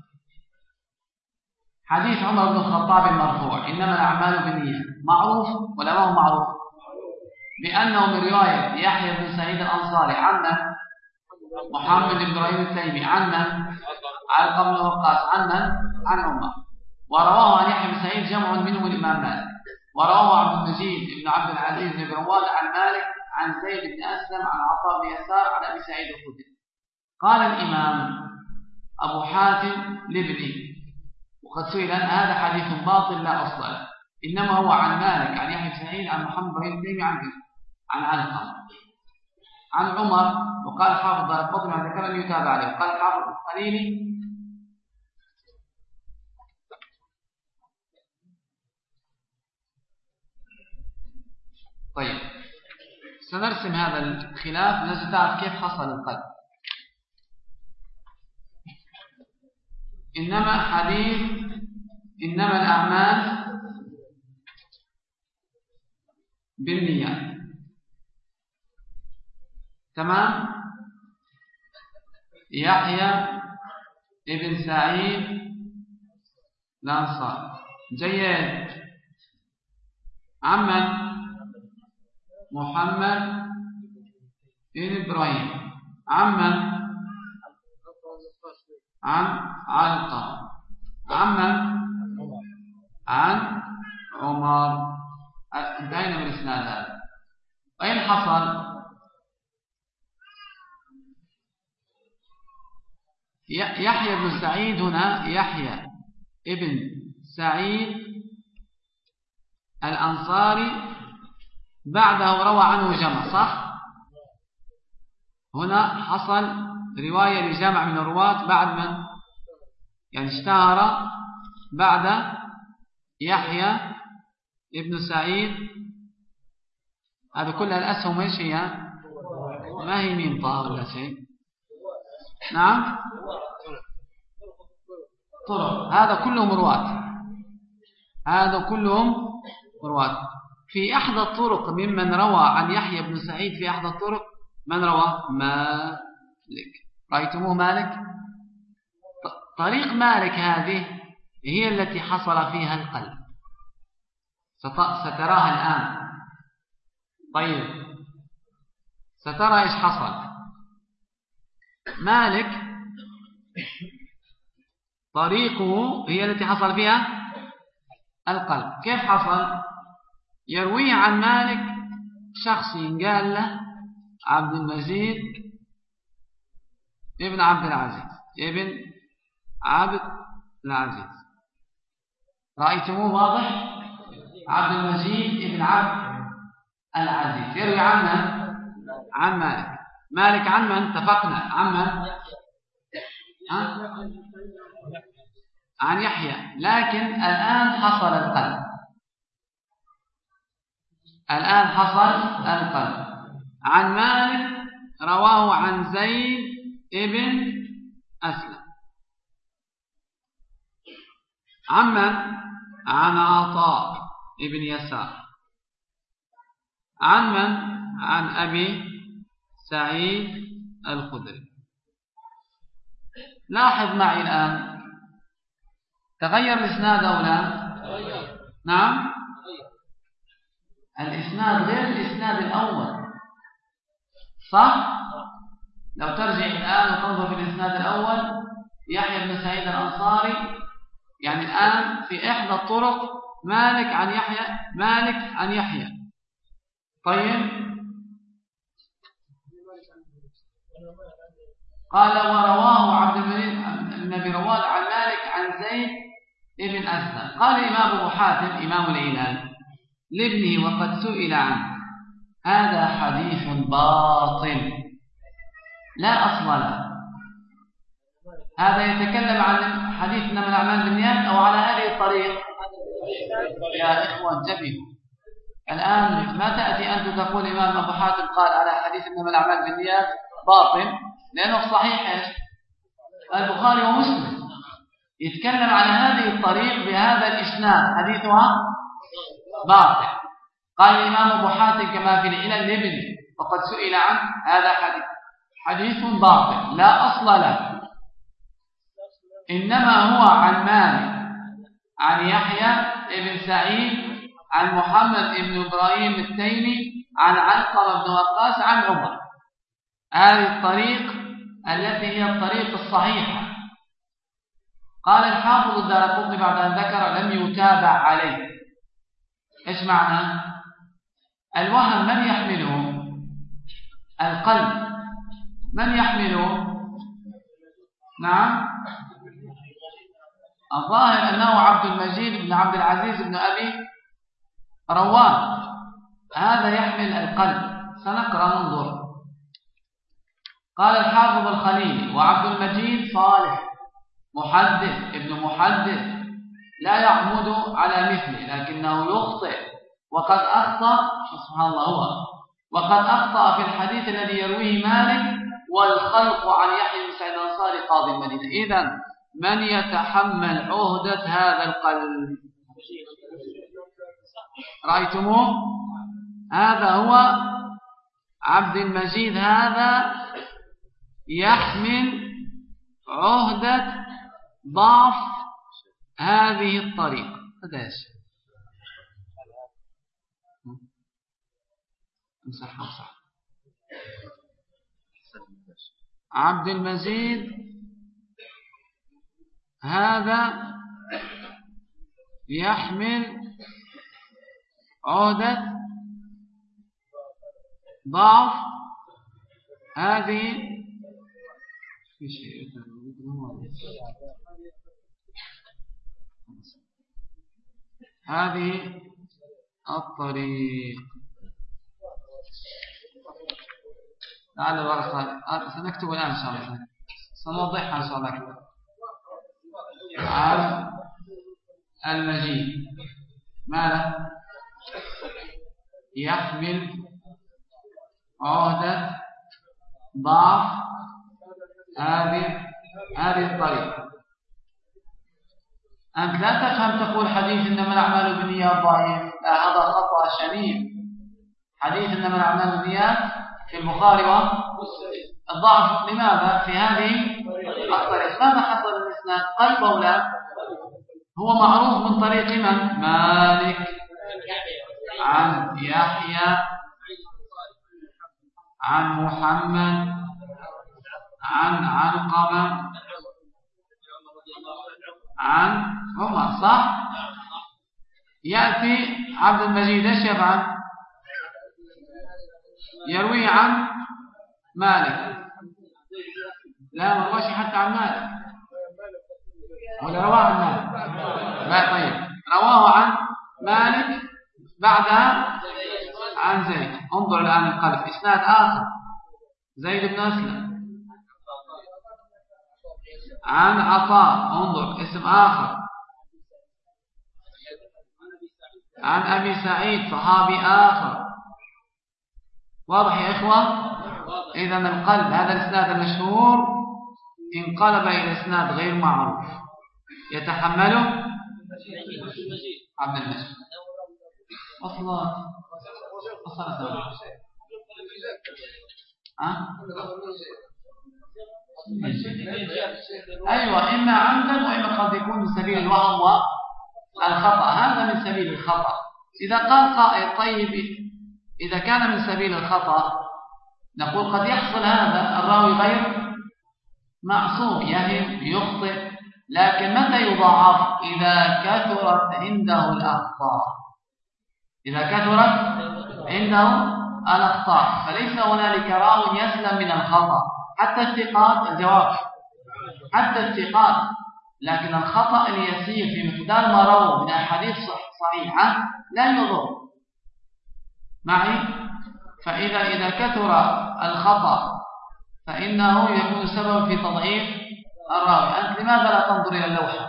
Speaker 1: حديث عمر بن الخطاب المرفوع إنما الأعمال بالنيات، معروف ولا ما هو معروف؟ بأنه من رواية يحيى بن سعيد الأنصاري عن محمد بن إبراهيم التيمي عن علقمة بن وقاص عن عن عمر، ورواه عن يحيى بن سعيد جمع منهم الإمام مالك، ورواه عبد المجيد بن عبد العزيز بن رواد عن مالك عن زيد بن أسلم عن عطاء بن يسار عن أبي سعيد الخدري. قال الإمام أبو حاتم لابني وقد سئل هذا حديث باطل لا أصل له، إنما هو عن مالك عن يحيى بن سعيد عن محمد بن إبراهيم التيمي عن عن علقمة عن عمر. وقال حافظ البطن عن ذكر أن يتابع عليه، وقال حافظ الخليلي طيب سنرسم هذا الخلاف لازم تعرف كيف حصل القلب. إنما حديث إنما الأعمال بالنيات، تمام. يحيى ابن سعيد الأنصاري جيد عمن محمد بن إبراهيم عمن عن علقمة عمن عن عمر. انتهينا من الإسناد هذا. وين حصل؟ يحيى بن سعيد هنا يحيى ابن سعيد الأنصاري بعده روى عنه جمع، صح؟ هنا حصل رواية لجمع من الرواة بعد من يعني اشتهر بعد يحيى ابن سعيد. هذا كلها الأسهم ايش هي؟ ما هي ميم طاء ولا شيء؟ نعم طرق، هذا كلهم رواة، هذا كلهم رواة. في أحد الطرق ممن روى عن يحيى بن سعيد في أحد الطرق من روى؟ مالك. رأيتموه مالك؟ طريق مالك هذه هي التي حصل فيها القلب، ستراها الآن. طيب سترى إيش حصل. مالك طريقه هي التي حصل فيها القلب. كيف حصل؟ يرويه عن مالك شخص قال له عبد المجيد ابن عبد العزيز ابن عبد العزيز. رأيتموه واضح؟ عبد المجيد ابن عبد العزيز يروي عنه عن مالك. مالك عن من؟ اتفقنا عن من؟ عن يحيى. لكن الآن حصل القلب، الآن حصل القلب. عن مالك رواه عن زيد ابن أسلم عمن عن عطاء ابن يسار عن من؟ عن أبي سعيد الخدري. لاحظ معي الآن تغير الإسناد أو لا؟ نعم الإسناد غير الإسناد الأول، صح؟ لو ترجع الآن وتنظر في الإسناد الأول يحيى بن سعيد الأنصاري، يعني الآن في إحدى الطرق مالك عن يحيى مالك عن يحيى. طيب قال ورواه عبد المجيد بن أبي رواد عن مالك عن زيد ابن أسلم. قال الإمام أبو حاتم إمام العلل لابنه وقد سئل عنه هذا حديث باطل لا أصل له. هذا يتكلم عن حديث إنما الأعمال بالنيات أو على هذه الطريق. يا إخوة انتبهوا الآن، ما تأتي أنت تقول الإمام أبو حاتم قال على حديث إنما الأعمال بالنيات باطل، لأنه صحيح إيش؟ البخاري ومسلم يتكلم على هذه الطريق بهذا الإسناد حديثها باطل. قال الإمام أبو حاتم كما في العلل لابنه وقد سئل عنه هذا حديث حديث باطل لا أصل له. إنما هو عن مالك عن يحيى بن سعيد عن محمد بن إبراهيم التيمي عن علقمة بن وقاص عن عمر. هذه الطريق التي هي الطريق الصحيحة. قال الحافظ الدارقطني بعد أن ذكر لم يتابع عليه. إيش معنى؟ الوهم من يحمله؟ القلب. من يحمله؟ نعم، الظاهر أنه عبد المجيد بن عبد العزيز بن أبي روان، هذا يحمل القلب. سنقرأ ننظر. قال الحافظ الخليلي وعبد المجيد صالح محدث ابن محدث لا يعمد على مثله لكنه يخطئ وقد أخطأ. سبحان الله، هو وقد أخطأ في الحديث الذي يرويه مالك والخلق عن يحيى بن سعيد الأنصاري قاضي المدينة. إذن من يتحمل عهدة هذا القلب؟ رأيتموه؟ هذا هو عبد المجيد، هذا يحمل عهدة ضعف هذه الطريقة. هذا ايش؟ امسح امسح. عبد المجيد هذا يحمل عهدة ضعف هذه في شيء هذه الطريق. لعل الورقة سنكتب الآن إن شاء الله، سنوضحها إن شاء الله كده. عبد المجيد ماذا؟ يحمل عهدة ضعف هذه هذه الطريقة. أنت لا تفهم تقول حديث إنما الأعمال بالنيات ضعيف، هذا خطأ شنيع. حديث إنما الأعمال بالنيات في البخاري والضعف لماذا؟ في هذه الطريقة. ماذا حصل الإسناد؟ قلب أو لا؟ هو معروف من طريق من؟ مالك عن يحيى عن محمد عن علقمة عن عمر، صح؟ يأتي عبد المجيد ايش يفعل؟ يروي عن مالك. لا، ما رواه حتى عن مالك ولا رواه عن مالك؟ لا. طيب، رواه عن مالك بعدها عن زيد. انظر الآن القلب، إسناد آخر زيد بن أسلم عن عطاء، انظر اسم آخر عن أبي سعيد صحابي آخر. واضح يا إخوة؟ إذن القلب هذا الإسناد المشهور انقلب إلى إسناد غير معروف يتحمله عبد المجيد. وصلت وصلت أه؟ أيوة، إما عمدا وإما قد يكون من سبيل الوهم والخطأ. هذا من سبيل الخطأ. إذا قال قائل طيب إذا كان من سبيل الخطأ نقول قد يحصل هذا، الراوي غير معصوم، يهم يخطئ، لكن متى يضاعف؟ إذا كثرت عنده الأخطاء. إذا كثرت عنده الأخطاء فليس هنالك راو يسلم من الخطأ. حتى الثقات، الجواب حتى الثقات، لكن الخطأ اليسير في مقدار ما رووا من أحاديث صحيحة لا يضر معي. فإذا إذا كثر الخطأ فإنه يكون سبب في تضعيف الراوي. أنت لماذا لا تنظر إلى اللوحة؟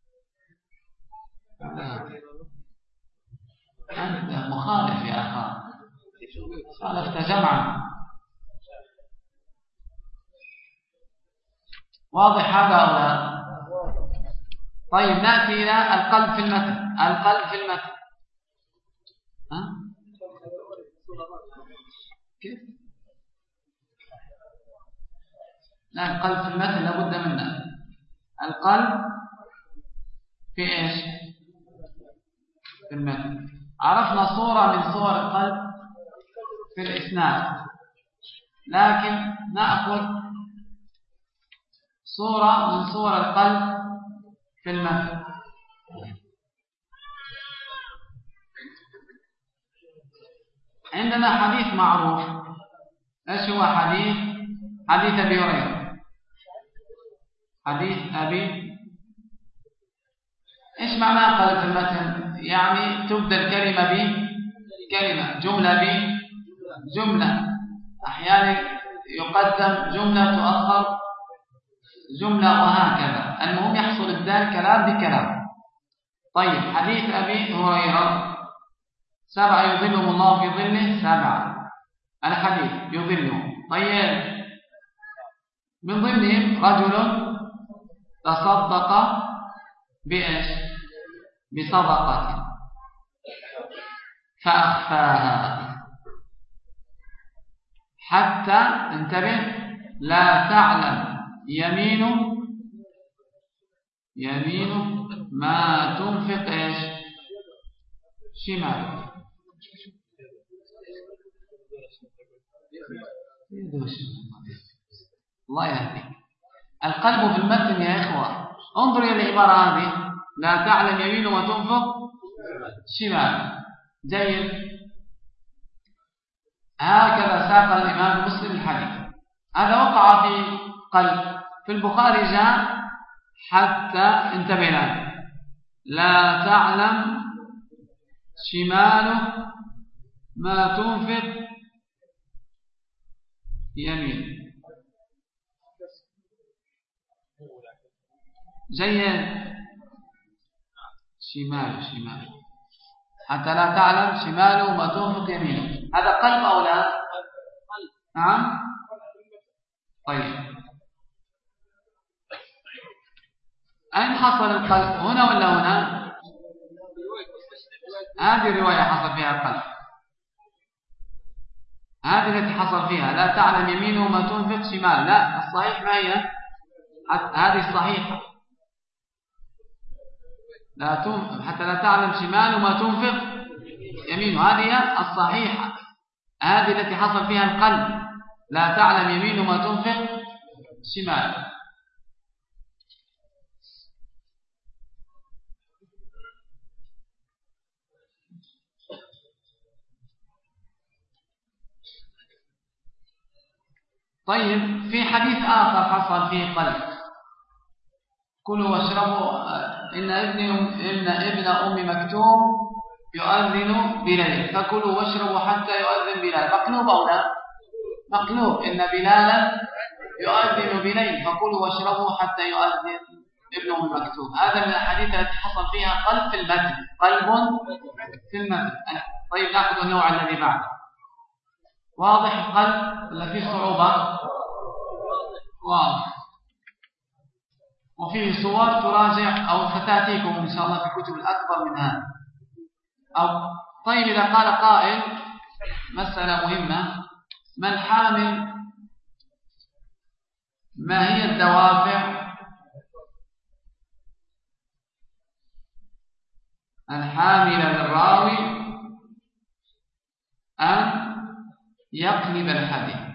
Speaker 1: أنت مخالف يا أخي، خالفت جمعا. واضح هذا أو لا؟ طيب، نأتي إلى القلب في المتن. القلب في المتن ها؟ كيف؟ لا، القلب في المتن لابد منه. القلب في إيش؟ في المتن. عرفنا صورة من صور القلب في الإسناد، لكن نأخذ صورة من صور القلب في المتن. عندنا حديث معروف. ايش هو حديث؟ حديث أبي هريرة. حديث أبي ايش معناه قلب في المتن؟ يعني تبدأ الكلمة بكلمة، جملة بجملة، أحيانا يقدم جملة تؤخر جملة وهكذا. المهم يحصل الدال كلام بكلام. طيب حديث أبي هريرة: سبعة يظلهم الله في ظله. سبعة الحديث يظلهم. طيب من ضمنهم رجل تصدق بإيش؟ بصدقة فأخفاها حتى، انتبه، لا تعلم يمينه يمينه ما تنفق إيش؟ شماله. الله يهديك. القلب في المتن يا إخوة. انظروا إلى العبارة هذه: لا تعلم يمينه ما تنفق شماله. جيد. هكذا ساق الإمام مسلم الحديث. هذا وقع في قلب. في البخاري جاء حتى، انتبه الآن، لا تعلم شماله ما تنفق يمين. جيد. شماله شماله حتى لا تعلم شماله ما تنفق يمينه. هذا قلب أو لا؟ نعم. طيب أين حصل القلب؟ هنا ولا هنا؟ هذه الرواية حصل فيها القلب. هذه التي حصل فيها لا تعلم يمينه ما تنفق شمال. لا، الصحيح ما هي؟ هذه الصحيحة. لا تنفق حتى لا تعلم شماله ما تنفق يمينه. هذه الصحيحة. هذه التي حصل فيها القلب لا تعلم يمينه ما تنفق شماله. طيب في حديث آخر حصل فيه قلب: كلوا واشربوا إن ابن إن ابن أم مكتوم يؤذن بليل فكلوا واشربوا حتى يؤذن بلال. مقلوب أو لا؟ مقلوب. إن بلالا يؤذن بليل فكلوا واشربوا حتى يؤذن ابن أم مكتوم. هذا من الحديث التي حصل فيها قلب في المتن. قلب في المتن. طيب نأخذ النوع الذي بعده. واضح القلب ولا فيه صعوبة؟ واضح. وفيه صور تراجع أو ستأتيكم إن شاء الله في الكتب الأكبر من هذا. أو طيب إذا قال قائل مسألة مهمة: ما الحامل؟ ما هي الدوافع الحاملة للراوي أن يقلب الحديث؟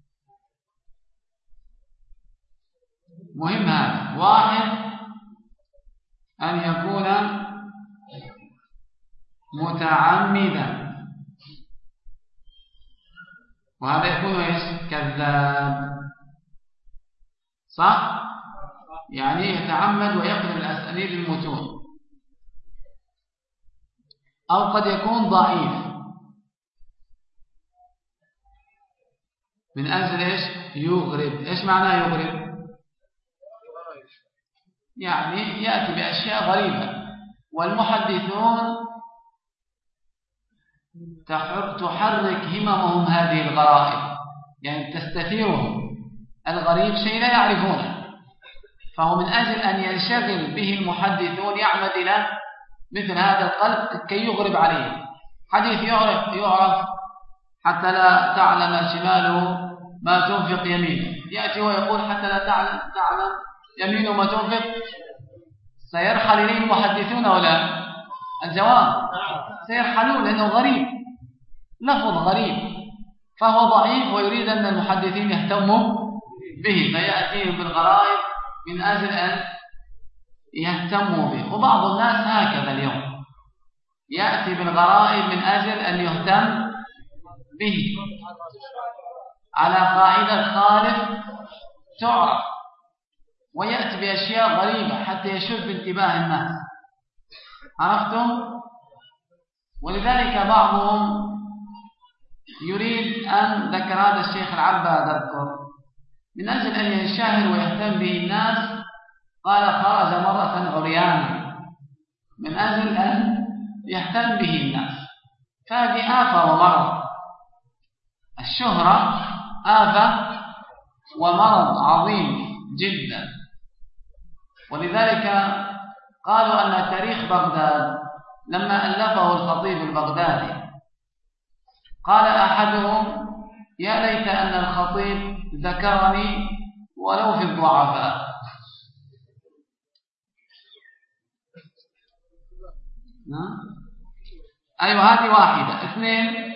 Speaker 1: مهم هذا. واحد، أن يكون متعمدا، وهذا يكون ايش؟ كذاب. صح؟ يعني يتعمد ويقلب الأسانيد المتون. أو قد يكون ضعيف من أجل ايش؟ يغرب. ايش معناه يغرب؟ يعني يأتي بأشياء غريبة، والمحدثون تحرك هممهم هذه الغرائب، يعني تستثيرهم. الغريب شيء لا يعرفونه، فهو من أجل أن ينشغل به المحدثون يعمد إلى مثل هذا القلب كي يغرب عليه. حديث يعرف يعرف حتى لا تعلم شماله ما تنفق يمينه، يأتي ويقول حتى لا تعلم تعلم يمين ما تنفق سيرحل إليه المحدثون أو لا؟ الجواب سيرحلون لأنه غريب، لفظ غريب، فهو ضعيف ويريد أن المحدثين يهتموا به فيأتيهم بالغرائب من أجل أن يهتموا به. وبعض الناس هكذا اليوم يأتي بالغرائب من أجل أن يهتم به على قاعدة خالف تعرف، ويأتي بأشياء غريبة حتى يشد انتباه الناس. عرفتم؟ ولذلك بعضهم يريد أن ذكر هذا الشيخ العباد أذكر من أجل أن ينشهر ويهتم به الناس، قال خرج مرة عريانا من أجل أن يهتم به الناس، فهذه آفة ومرض. الشهرة آفة ومرض عظيم جدا. ولذلك قالوا أن تاريخ بغداد لما ألفه الخطيب البغدادي قال أحدهم يا ليت أن الخطيب ذكرني ولو في الضعفاء. أيوة هذه واحدة. اثنين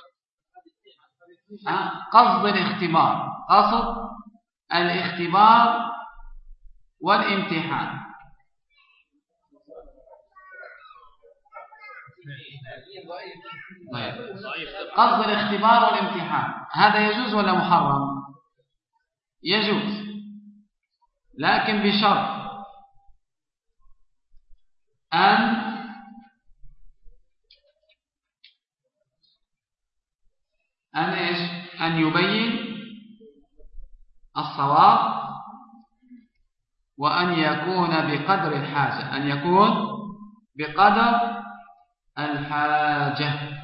Speaker 1: قصد الاختبار، قصد الاختبار والامتحان. قصد الاختبار والامتحان هذا يجوز ولا محرم؟ يجوز، لكن بشرط أن أن إيش؟ أن يبين الصواب، وأن يكون بقدر الحاجة، أن يكون بقدر الحاجة.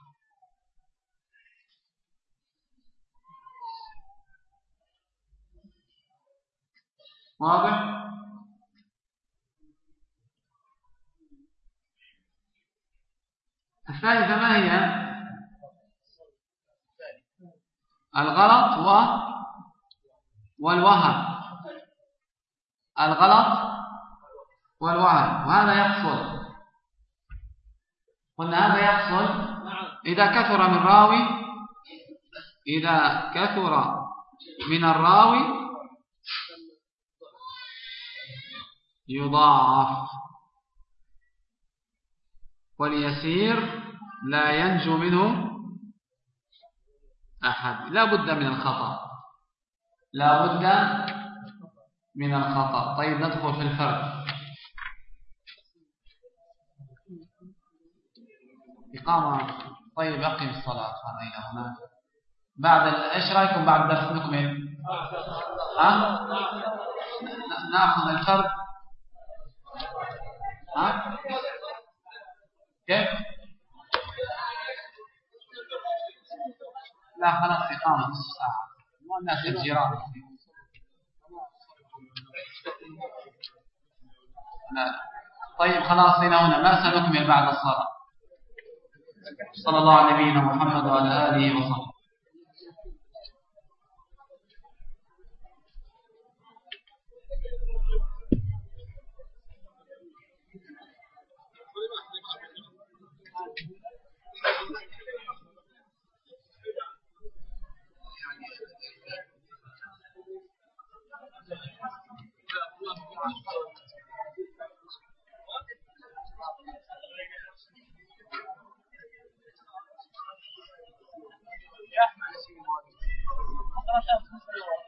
Speaker 1: واضح؟ الثالثة ما هي؟ الغلط و والوهم. الغلط والوهم، وهذا يحصل، قلنا هذا يحصل إذا كثر من راوي، إذا كثر من الراوي يضاعف، واليسير لا ينجو منه أحد. لا بد من الخطأ، لا بد من الخطأ. طيب ندخل في الفرق. إقامة. طيب أقم الصلاة إلى هنا. بعد إيش رأيكم بعد درس نكمل؟ ها؟ نأخذ الفرق. ها؟ كيف؟ لا خلاص إقامة نصف ساعة، مو الناس الجيران. لا. طيب خلاص إلى هنا، ما سنكمل بعد الصلاة. صلى الله على نبينا محمد وعلى آله وصحبه.
Speaker 2: يا أحمد